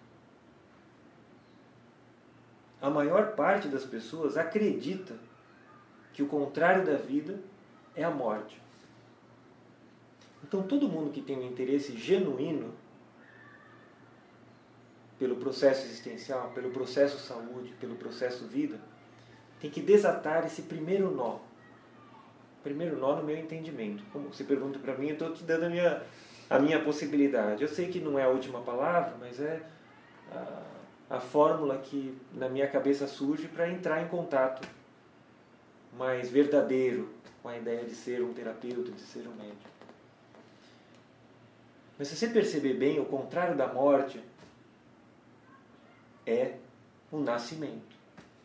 A maior parte das pessoas acredita que o contrário da vida é a morte. Então todo mundo que tem um interesse genuíno pelo processo existencial, pelo processo saúde, pelo processo vida, tem que desatar esse primeiro nó. Primeiro nó no meu entendimento. Como você pergunta para mim, eu estou te dando a minha, a minha possibilidade. Eu sei que não é a última palavra, mas é a, a fórmula que na minha cabeça surge para entrar em contato mais verdadeiro com a ideia de ser um terapeuta, de ser um médico. Mas se você perceber bem, o contrário da morte é o nascimento.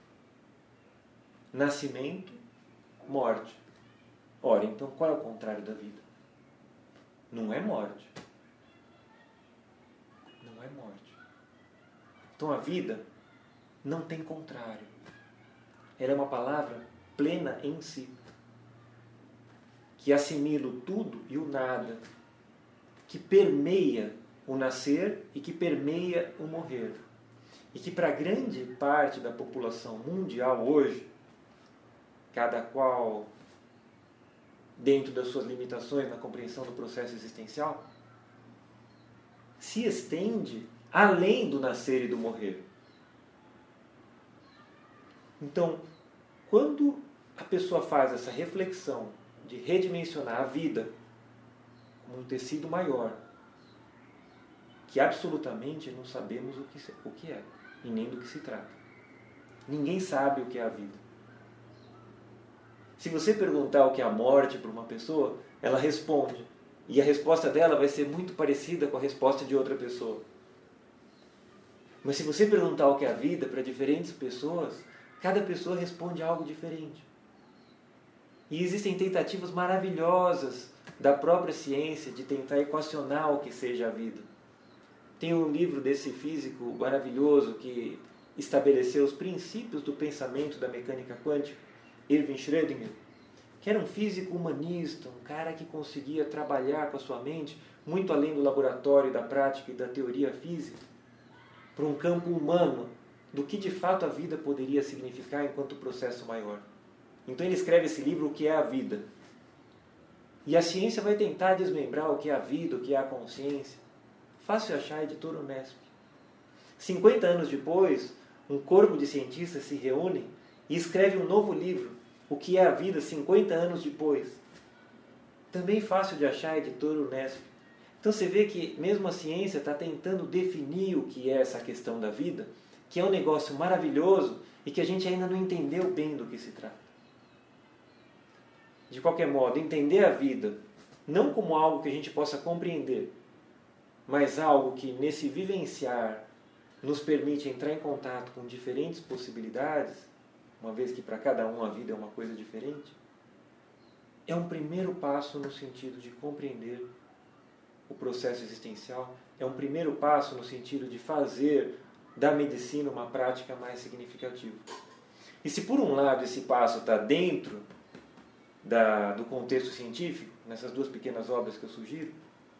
Nascimento, morte. Ora, então qual é o contrário da vida? Não é morte. Não é morte. Então a vida não tem contrário. Ela é uma palavra plena em si, que assimila o tudo e o nada, que permeia o nascer e que permeia o morrer. E que para grande parte da população mundial hoje, cada qual dentro das suas limitações na compreensão do processo existencial, se estende além do nascer e do morrer. Então, quando a pessoa faz essa reflexão de redimensionar a vida como um tecido maior, que absolutamente não sabemos o que, o que é e nem do que se trata. Ninguém sabe o que é a vida. Se você perguntar o que é a morte para uma pessoa, ela responde. E a resposta dela vai ser muito parecida com a resposta de outra pessoa. Mas se você perguntar o que é a vida para diferentes pessoas, cada pessoa responde algo diferente. E existem tentativas maravilhosas da própria ciência de tentar equacionar o que seja a vida. Tem um livro desse físico maravilhoso que estabeleceu os princípios do pensamento da mecânica quântica, Erwin Schrödinger, que era um físico humanista, um cara que conseguia trabalhar com a sua mente muito além do laboratório, da prática e da teoria física, para um campo humano, do que de fato a vida poderia significar enquanto processo maior. Então ele escreve esse livro, O que é a Vida? E a ciência vai tentar desmembrar o que é a vida, o que é a consciência. Fácil achar, editor Unesp. cinquenta anos depois, um corpo de cientistas se reúne e escreve um novo livro, O que é a Vida, cinquenta anos depois. Também fácil de achar, editor Unesp. Então você vê que mesmo a ciência está tentando definir o que é essa questão da vida, que é um negócio maravilhoso e que a gente ainda não entendeu bem do que se trata. De qualquer modo, entender a vida não como algo que a gente possa compreender, mas algo que nesse vivenciar nos permite entrar em contato com diferentes possibilidades, uma vez que para cada um a vida é uma coisa diferente, é um primeiro passo no sentido de compreender o processo existencial, é um primeiro passo no sentido de fazer da medicina uma prática mais significativa. E se por um lado esse passo está dentro da, do contexto científico, nessas duas pequenas obras que eu sugiro,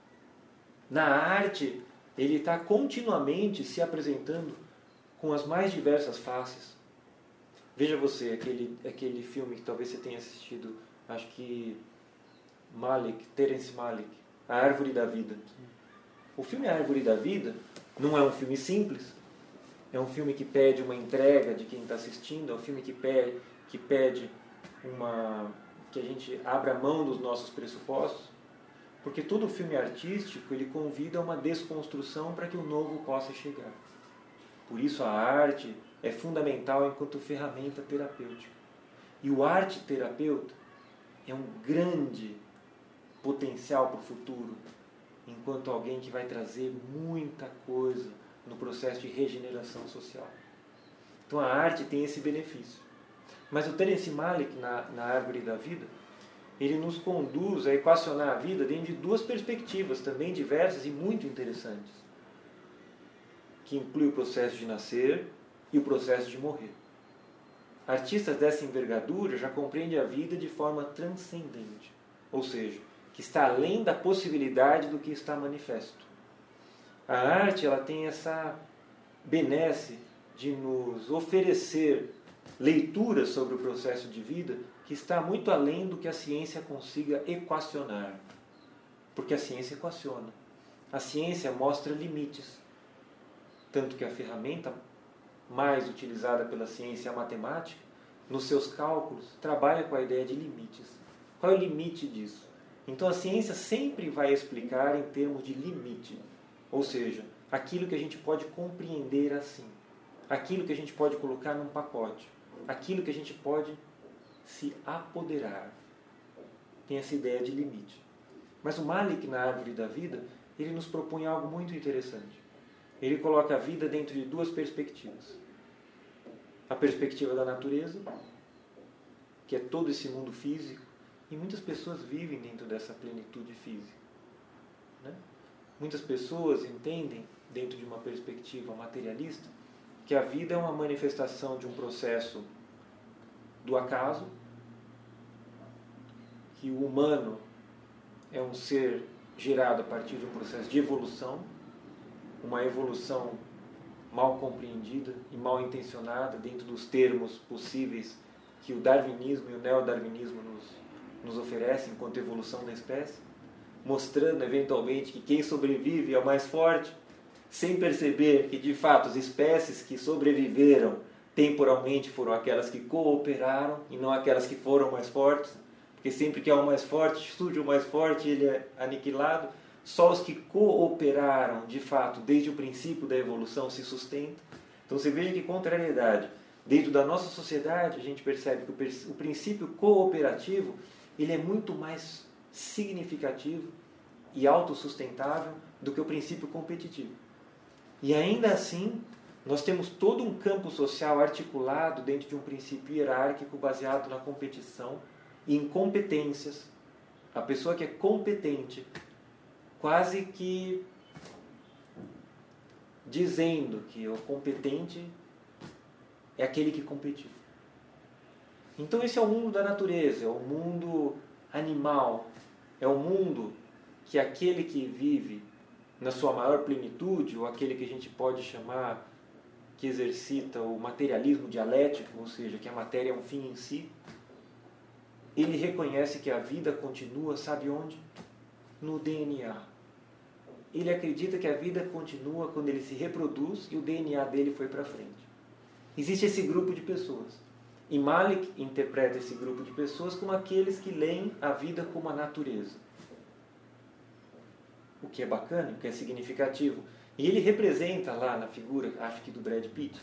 na arte ele está continuamente se apresentando com as mais diversas faces. Veja você, aquele, aquele filme que talvez você tenha assistido, acho que Malick, Terence Malick, A Árvore da Vida. O filme A Árvore da Vida não é um filme simples, é um filme que pede uma entrega de quem está assistindo, é um filme que pede, que pede uma, que a gente abra mão dos nossos pressupostos, porque todo filme artístico ele convida a uma desconstrução para que o novo possa chegar. Por isso a arte é fundamental enquanto ferramenta terapêutica. E o arte-terapeuta é um grande potencial para o futuro, enquanto alguém que vai trazer muita coisa no processo de regeneração social. Então a arte tem esse benefício. Mas o Terence Malick, na, na Árvore da Vida, ele nos conduz a equacionar a vida dentro de duas perspectivas também diversas e muito interessantes, que inclui o processo de nascer e o processo de morrer. Artistas dessa envergadura já compreendem a vida de forma transcendente, ou seja, que está além da possibilidade do que está manifesto. A arte ela tem essa benesse de nos oferecer leituras sobre o processo de vida que está muito além do que a ciência consiga equacionar. Porque a ciência equaciona. A ciência mostra limites. Tanto que a ferramenta mais utilizada pela ciência, a matemática, nos seus cálculos, trabalha com a ideia de limites. Qual é o limite disso? Então a ciência sempre vai explicar em termos de limite. Ou seja, aquilo que a gente pode compreender assim. Aquilo que a gente pode colocar num pacote. Aquilo que a gente pode se apoderar. Tem essa ideia de limite. Mas o Malick, na Árvore da Vida, ele nos propõe algo muito interessante. Ele coloca a vida dentro de duas perspectivas. A perspectiva da natureza, que é todo esse mundo físico, e muitas pessoas vivem dentro dessa plenitude física. Né? Muitas pessoas entendem, dentro de uma perspectiva materialista, que a vida é uma manifestação de um processo do acaso, que o humano é um ser gerado a partir de um processo de evolução, uma evolução mal compreendida e mal intencionada dentro dos termos possíveis que o darwinismo e o neodarwinismo nos, nos oferecem enquanto evolução da espécie, mostrando eventualmente que quem sobrevive é o mais forte, sem perceber que, de fato, as espécies que sobreviveram temporalmente foram aquelas que cooperaram e não aquelas que foram mais fortes, porque sempre que há um mais forte, surge o mais forte e ele é aniquilado. Só os que cooperaram, de fato, desde o princípio da evolução se sustentam. Então você veja que contrariedade. Dentro da nossa sociedade, a gente percebe que o princípio cooperativo ele é muito mais significativo e autossustentável do que o princípio competitivo. E ainda assim, nós temos todo um campo social articulado dentro de um princípio hierárquico baseado na competição e em competências. A pessoa que é competente, quase que dizendo que o competente é aquele que competiu. Então esse é o mundo da natureza, é o mundo animal, é o mundo que aquele que vive na sua maior plenitude, ou aquele que a gente pode chamar, que exercita o materialismo dialético, ou seja, que a matéria é um fim em si, ele reconhece que a vida continua, sabe onde? No D N A. Ele acredita que a vida continua quando ele se reproduz e o D N A dele foi para frente. Existe esse grupo de pessoas. E Malik interpreta esse grupo de pessoas como aqueles que leem a vida como a natureza. O que é bacana, o que é significativo. E ele representa lá na figura, acho que do Brad Pitt,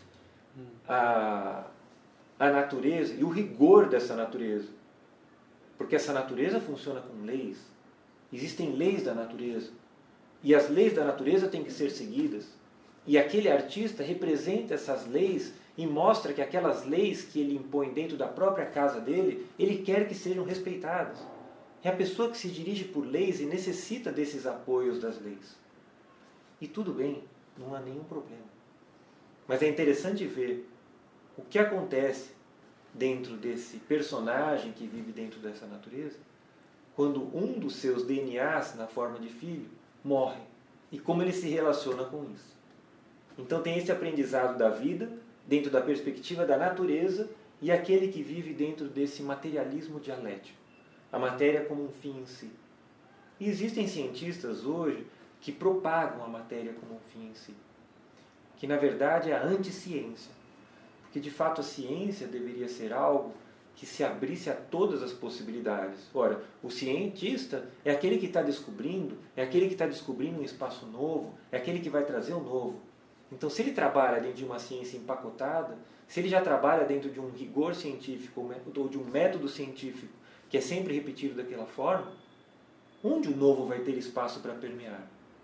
a, a natureza e o rigor dessa natureza. Porque essa natureza funciona com leis. Existem leis da natureza. E as leis da natureza têm que ser seguidas. E aquele artista representa essas leis e mostra que aquelas leis que ele impõe dentro da própria casa dele, ele quer que sejam respeitadas. É a pessoa que se dirige por leis e necessita desses apoios das leis. E tudo bem, não há nenhum problema. Mas é interessante ver o que acontece dentro desse personagem que vive dentro dessa natureza, quando um dos seus D N As, na forma de filho, morre. E como ele se relaciona com isso. Então tem esse aprendizado da vida, dentro da perspectiva da natureza, e aquele que vive dentro desse materialismo dialético. A matéria como um fim em si. E existem cientistas hoje que propagam a matéria como um fim em si. Que na verdade é a anticiência. Porque de fato a ciência deveria ser algo que se abrisse a todas as possibilidades. Ora, o cientista é aquele que está descobrindo, é aquele que está descobrindo um espaço novo, é aquele que vai trazer o novo. Então, se ele trabalha dentro de uma ciência empacotada, se ele já trabalha dentro de um rigor científico ou de um método científico que é sempre repetido daquela forma, onde o novo vai ter espaço para permear?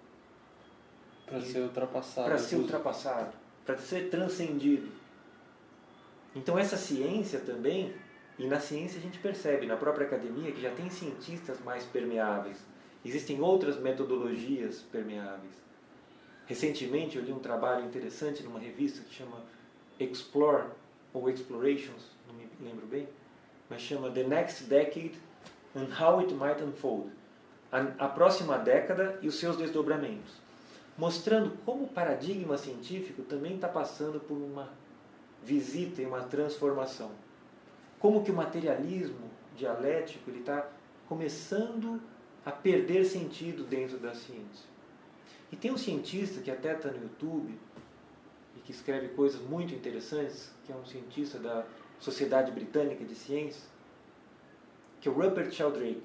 Para ser ultrapassado.
Para ser ultrapassado, para ser transcendido. Então, essa ciência também, e na ciência a gente percebe, na própria academia, que já tem cientistas mais permeáveis. Existem outras metodologias permeáveis. Recentemente eu li um trabalho interessante numa revista que chama Explore, ou Explorations, não me lembro bem, mas chama The Next Decade and How It Might Unfold. A, a próxima década e os seus desdobramentos. Mostrando como o paradigma científico também está passando por uma visita e uma transformação. Como que o materialismo dialético está começando a perder sentido dentro da ciência. E tem um cientista que até está no YouTube e que escreve coisas muito interessantes, que é um cientista da Sociedade Britânica de Ciências, que é o Rupert Sheldrake.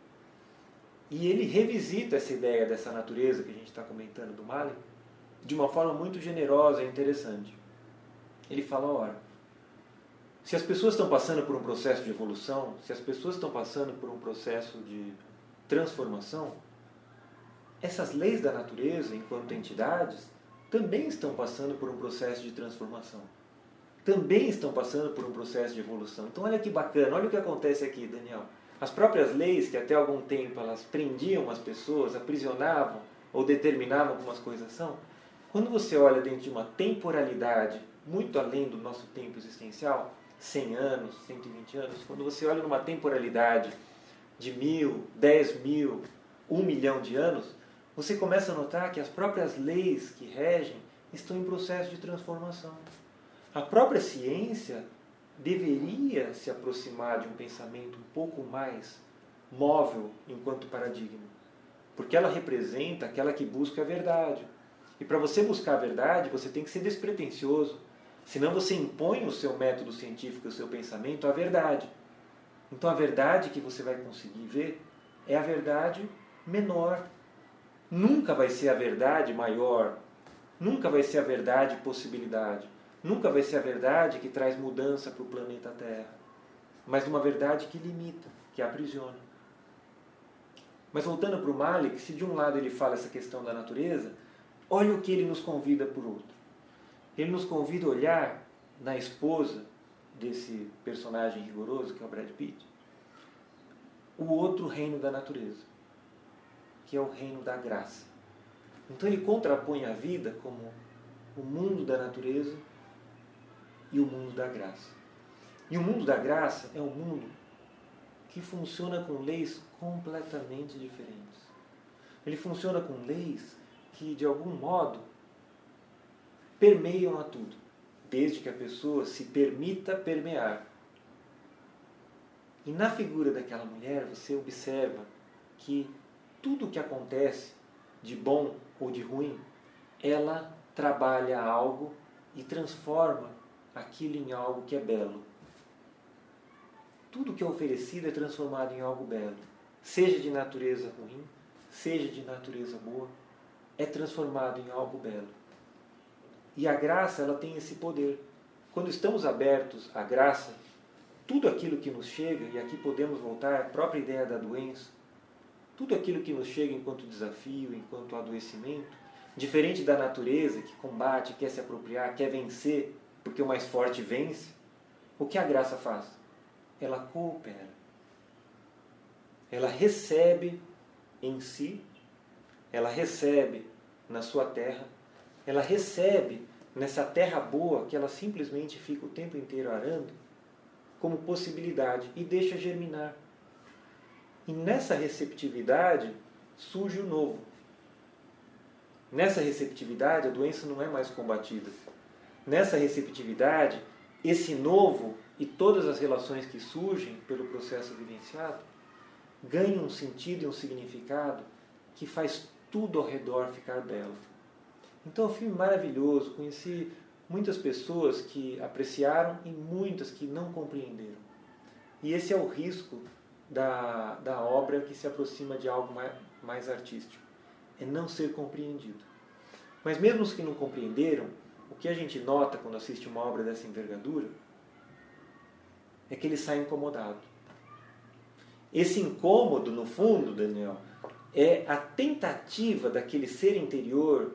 E ele revisita essa ideia dessa natureza que a gente está comentando do Malik de uma forma muito generosa e interessante. Ele fala, ora, se as pessoas estão passando por um processo de evolução, se as pessoas estão passando por um processo de transformação, essas leis da natureza, enquanto entidades, também estão passando por um processo de transformação. Também estão passando por um processo de evolução. Então olha que bacana, olha o que acontece aqui, Daniel. As próprias leis que até algum tempo elas prendiam as pessoas, aprisionavam ou determinavam como as coisas são, quando você olha dentro de uma temporalidade muito além do nosso tempo existencial, cem anos, cento e vinte anos, quando você olha numa temporalidade de mil, dez mil, um milhão de anos, você começa a notar que as próprias leis que regem estão em processo de transformação. A própria ciência deveria se aproximar de um pensamento um pouco mais móvel enquanto paradigma, porque ela representa aquela que busca a verdade. E para você buscar a verdade, você tem que ser despretensioso. Senão você impõe o seu método científico, o seu pensamento à verdade. Então a verdade que você vai conseguir ver é a verdade menor. Nunca vai ser a verdade maior. Nunca vai ser a verdade possibilidade. Nunca vai ser a verdade que traz mudança para o planeta Terra. Mas uma verdade que limita, que aprisiona. Mas voltando para o Malik, se de um lado ele fala essa questão da natureza, olha o que ele nos convida por outro. Ele nos convida a olhar na esposa desse personagem rigoroso, que é o Brad Pitt, o outro reino da natureza, que é o reino da graça. Então ele contrapõe a vida como o mundo da natureza e o mundo da graça. E o mundo da graça é um mundo que funciona com leis completamente diferentes. Ele funciona com leis que, de algum modo, permeiam a tudo, desde que a pessoa se permita permear. E na figura daquela mulher, você observa que tudo o que acontece, de bom ou de ruim, ela trabalha algo e transforma aquilo em algo que é belo. Tudo que é oferecido é transformado em algo belo. Seja de natureza ruim, seja de natureza boa, é transformado em algo belo. E a graça, ela tem esse poder. Quando estamos abertos à graça, tudo aquilo que nos chega, e aqui podemos voltar à própria ideia da doença, tudo aquilo que nos chega enquanto desafio, enquanto adoecimento, diferente da natureza que combate, quer se apropriar, quer vencer, porque o mais forte vence, o que a graça faz? Ela coopera. Ela recebe em si, ela recebe na sua terra, ela recebe nessa terra boa que ela simplesmente fica o tempo inteiro arando, como possibilidade e deixa germinar. E nessa receptividade surge o novo. Nessa receptividade a doença não é mais combatida. Nessa receptividade, esse novo e todas as relações que surgem pelo processo vivenciado ganham um sentido e um significado que faz tudo ao redor ficar belo. Então é um filme maravilhoso. Conheci muitas pessoas que apreciaram e muitas que não compreenderam. E esse é o risco da, da obra que se aproxima de algo mais, mais artístico. É não ser compreendido. Mas mesmo os que não compreenderam, o que a gente nota quando assiste uma obra dessa envergadura é que ele sai incomodado. Esse incômodo, no fundo, Daniel, é a tentativa daquele ser interior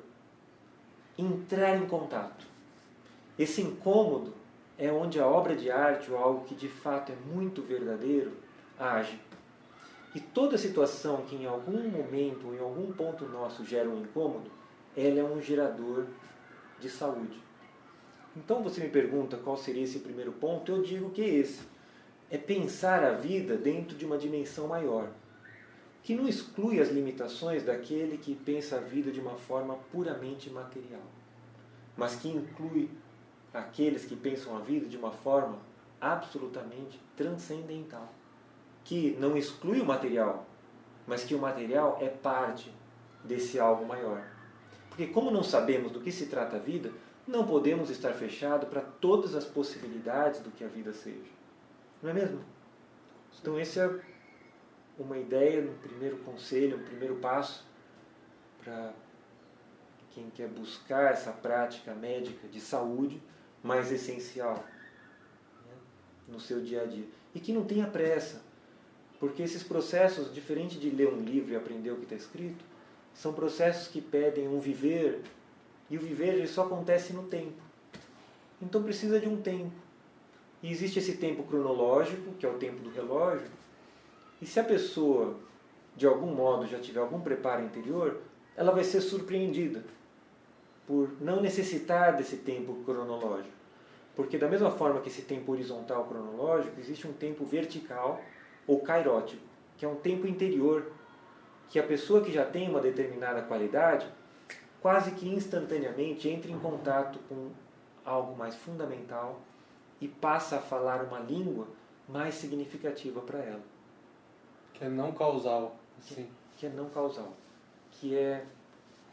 entrar em contato. Esse incômodo é onde a obra de arte, ou algo que de fato é muito verdadeiro, age. E toda situação que em algum momento, ou em algum ponto nosso, gera um incômodo, ela é um gerador de saúde. Então você me pergunta qual seria esse primeiro ponto, eu digo que esse é pensar a vida dentro de uma dimensão maior, que não exclui as limitações daquele que pensa a vida de uma forma puramente material, mas que inclui aqueles que pensam a vida de uma forma absolutamente transcendental, que não exclui o material, mas que o material é parte desse algo maior. Porque como não sabemos do que se trata a vida, não podemos estar fechados para todas as possibilidades do que a vida seja. Não é mesmo? Então essa é uma ideia, um primeiro conselho, um primeiro passo para quem quer buscar essa prática médica de saúde mais essencial, né, no seu dia a dia. E que não tenha pressa, porque esses processos, diferente de ler um livro e aprender o que está escrito, são processos que pedem um viver, e o viver ele só acontece no tempo. Então precisa de um tempo. E existe esse tempo cronológico, que é o tempo do relógio, e se a pessoa, de algum modo, já tiver algum preparo interior, ela vai ser surpreendida por não necessitar desse tempo cronológico. Porque da mesma forma que esse tempo horizontal cronológico, existe um tempo vertical ou kairótico, que é um tempo interior, que a pessoa que já tem uma determinada qualidade, quase que instantaneamente entra em contato com algo mais fundamental e passa a falar uma língua mais significativa para ela.
Que é não causal. Assim.
Que, que é não causal. Que é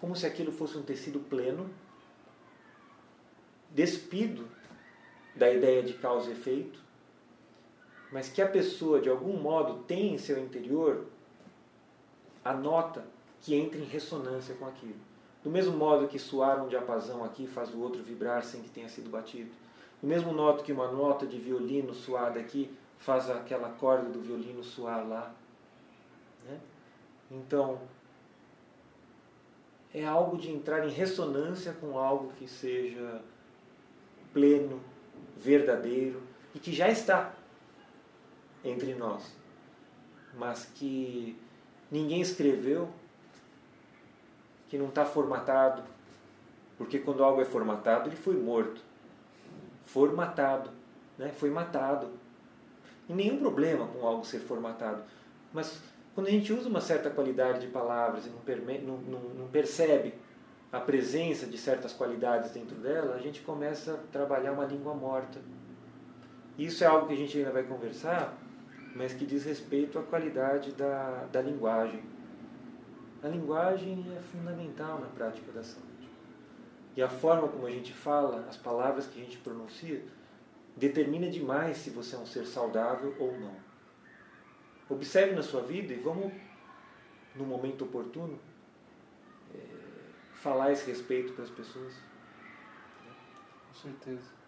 como se aquilo fosse um tecido pleno, despido da ideia de causa e efeito, mas que a pessoa, de algum modo, tem em seu interior a nota que entra em ressonância com aquilo. Do mesmo modo que soar um diapasão aqui faz o outro vibrar sem que tenha sido batido. Do mesmo modo que uma nota de violino soada aqui faz aquela corda do violino soar lá. Né? Então, é algo de entrar em ressonância com algo que seja pleno, verdadeiro e que já está entre nós, mas que ninguém escreveu, que não está formatado, porque quando algo é formatado, ele foi morto. Formatado, né? Foi matado. E nenhum problema com algo ser formatado, mas quando a gente usa uma certa qualidade de palavras e não, perme- não, não, não percebe a presença de certas qualidades dentro dela, a gente começa a trabalhar uma língua morta. Isso é algo que a gente ainda vai conversar, mas que diz respeito à qualidade da, da linguagem. A linguagem é fundamental na prática da saúde. E a forma como a gente fala, as palavras que a gente pronuncia, determina demais se você é um ser saudável ou não. Observe na sua vida e vamos, no momento oportuno, é, falar esse respeito para as pessoas.
Com certeza.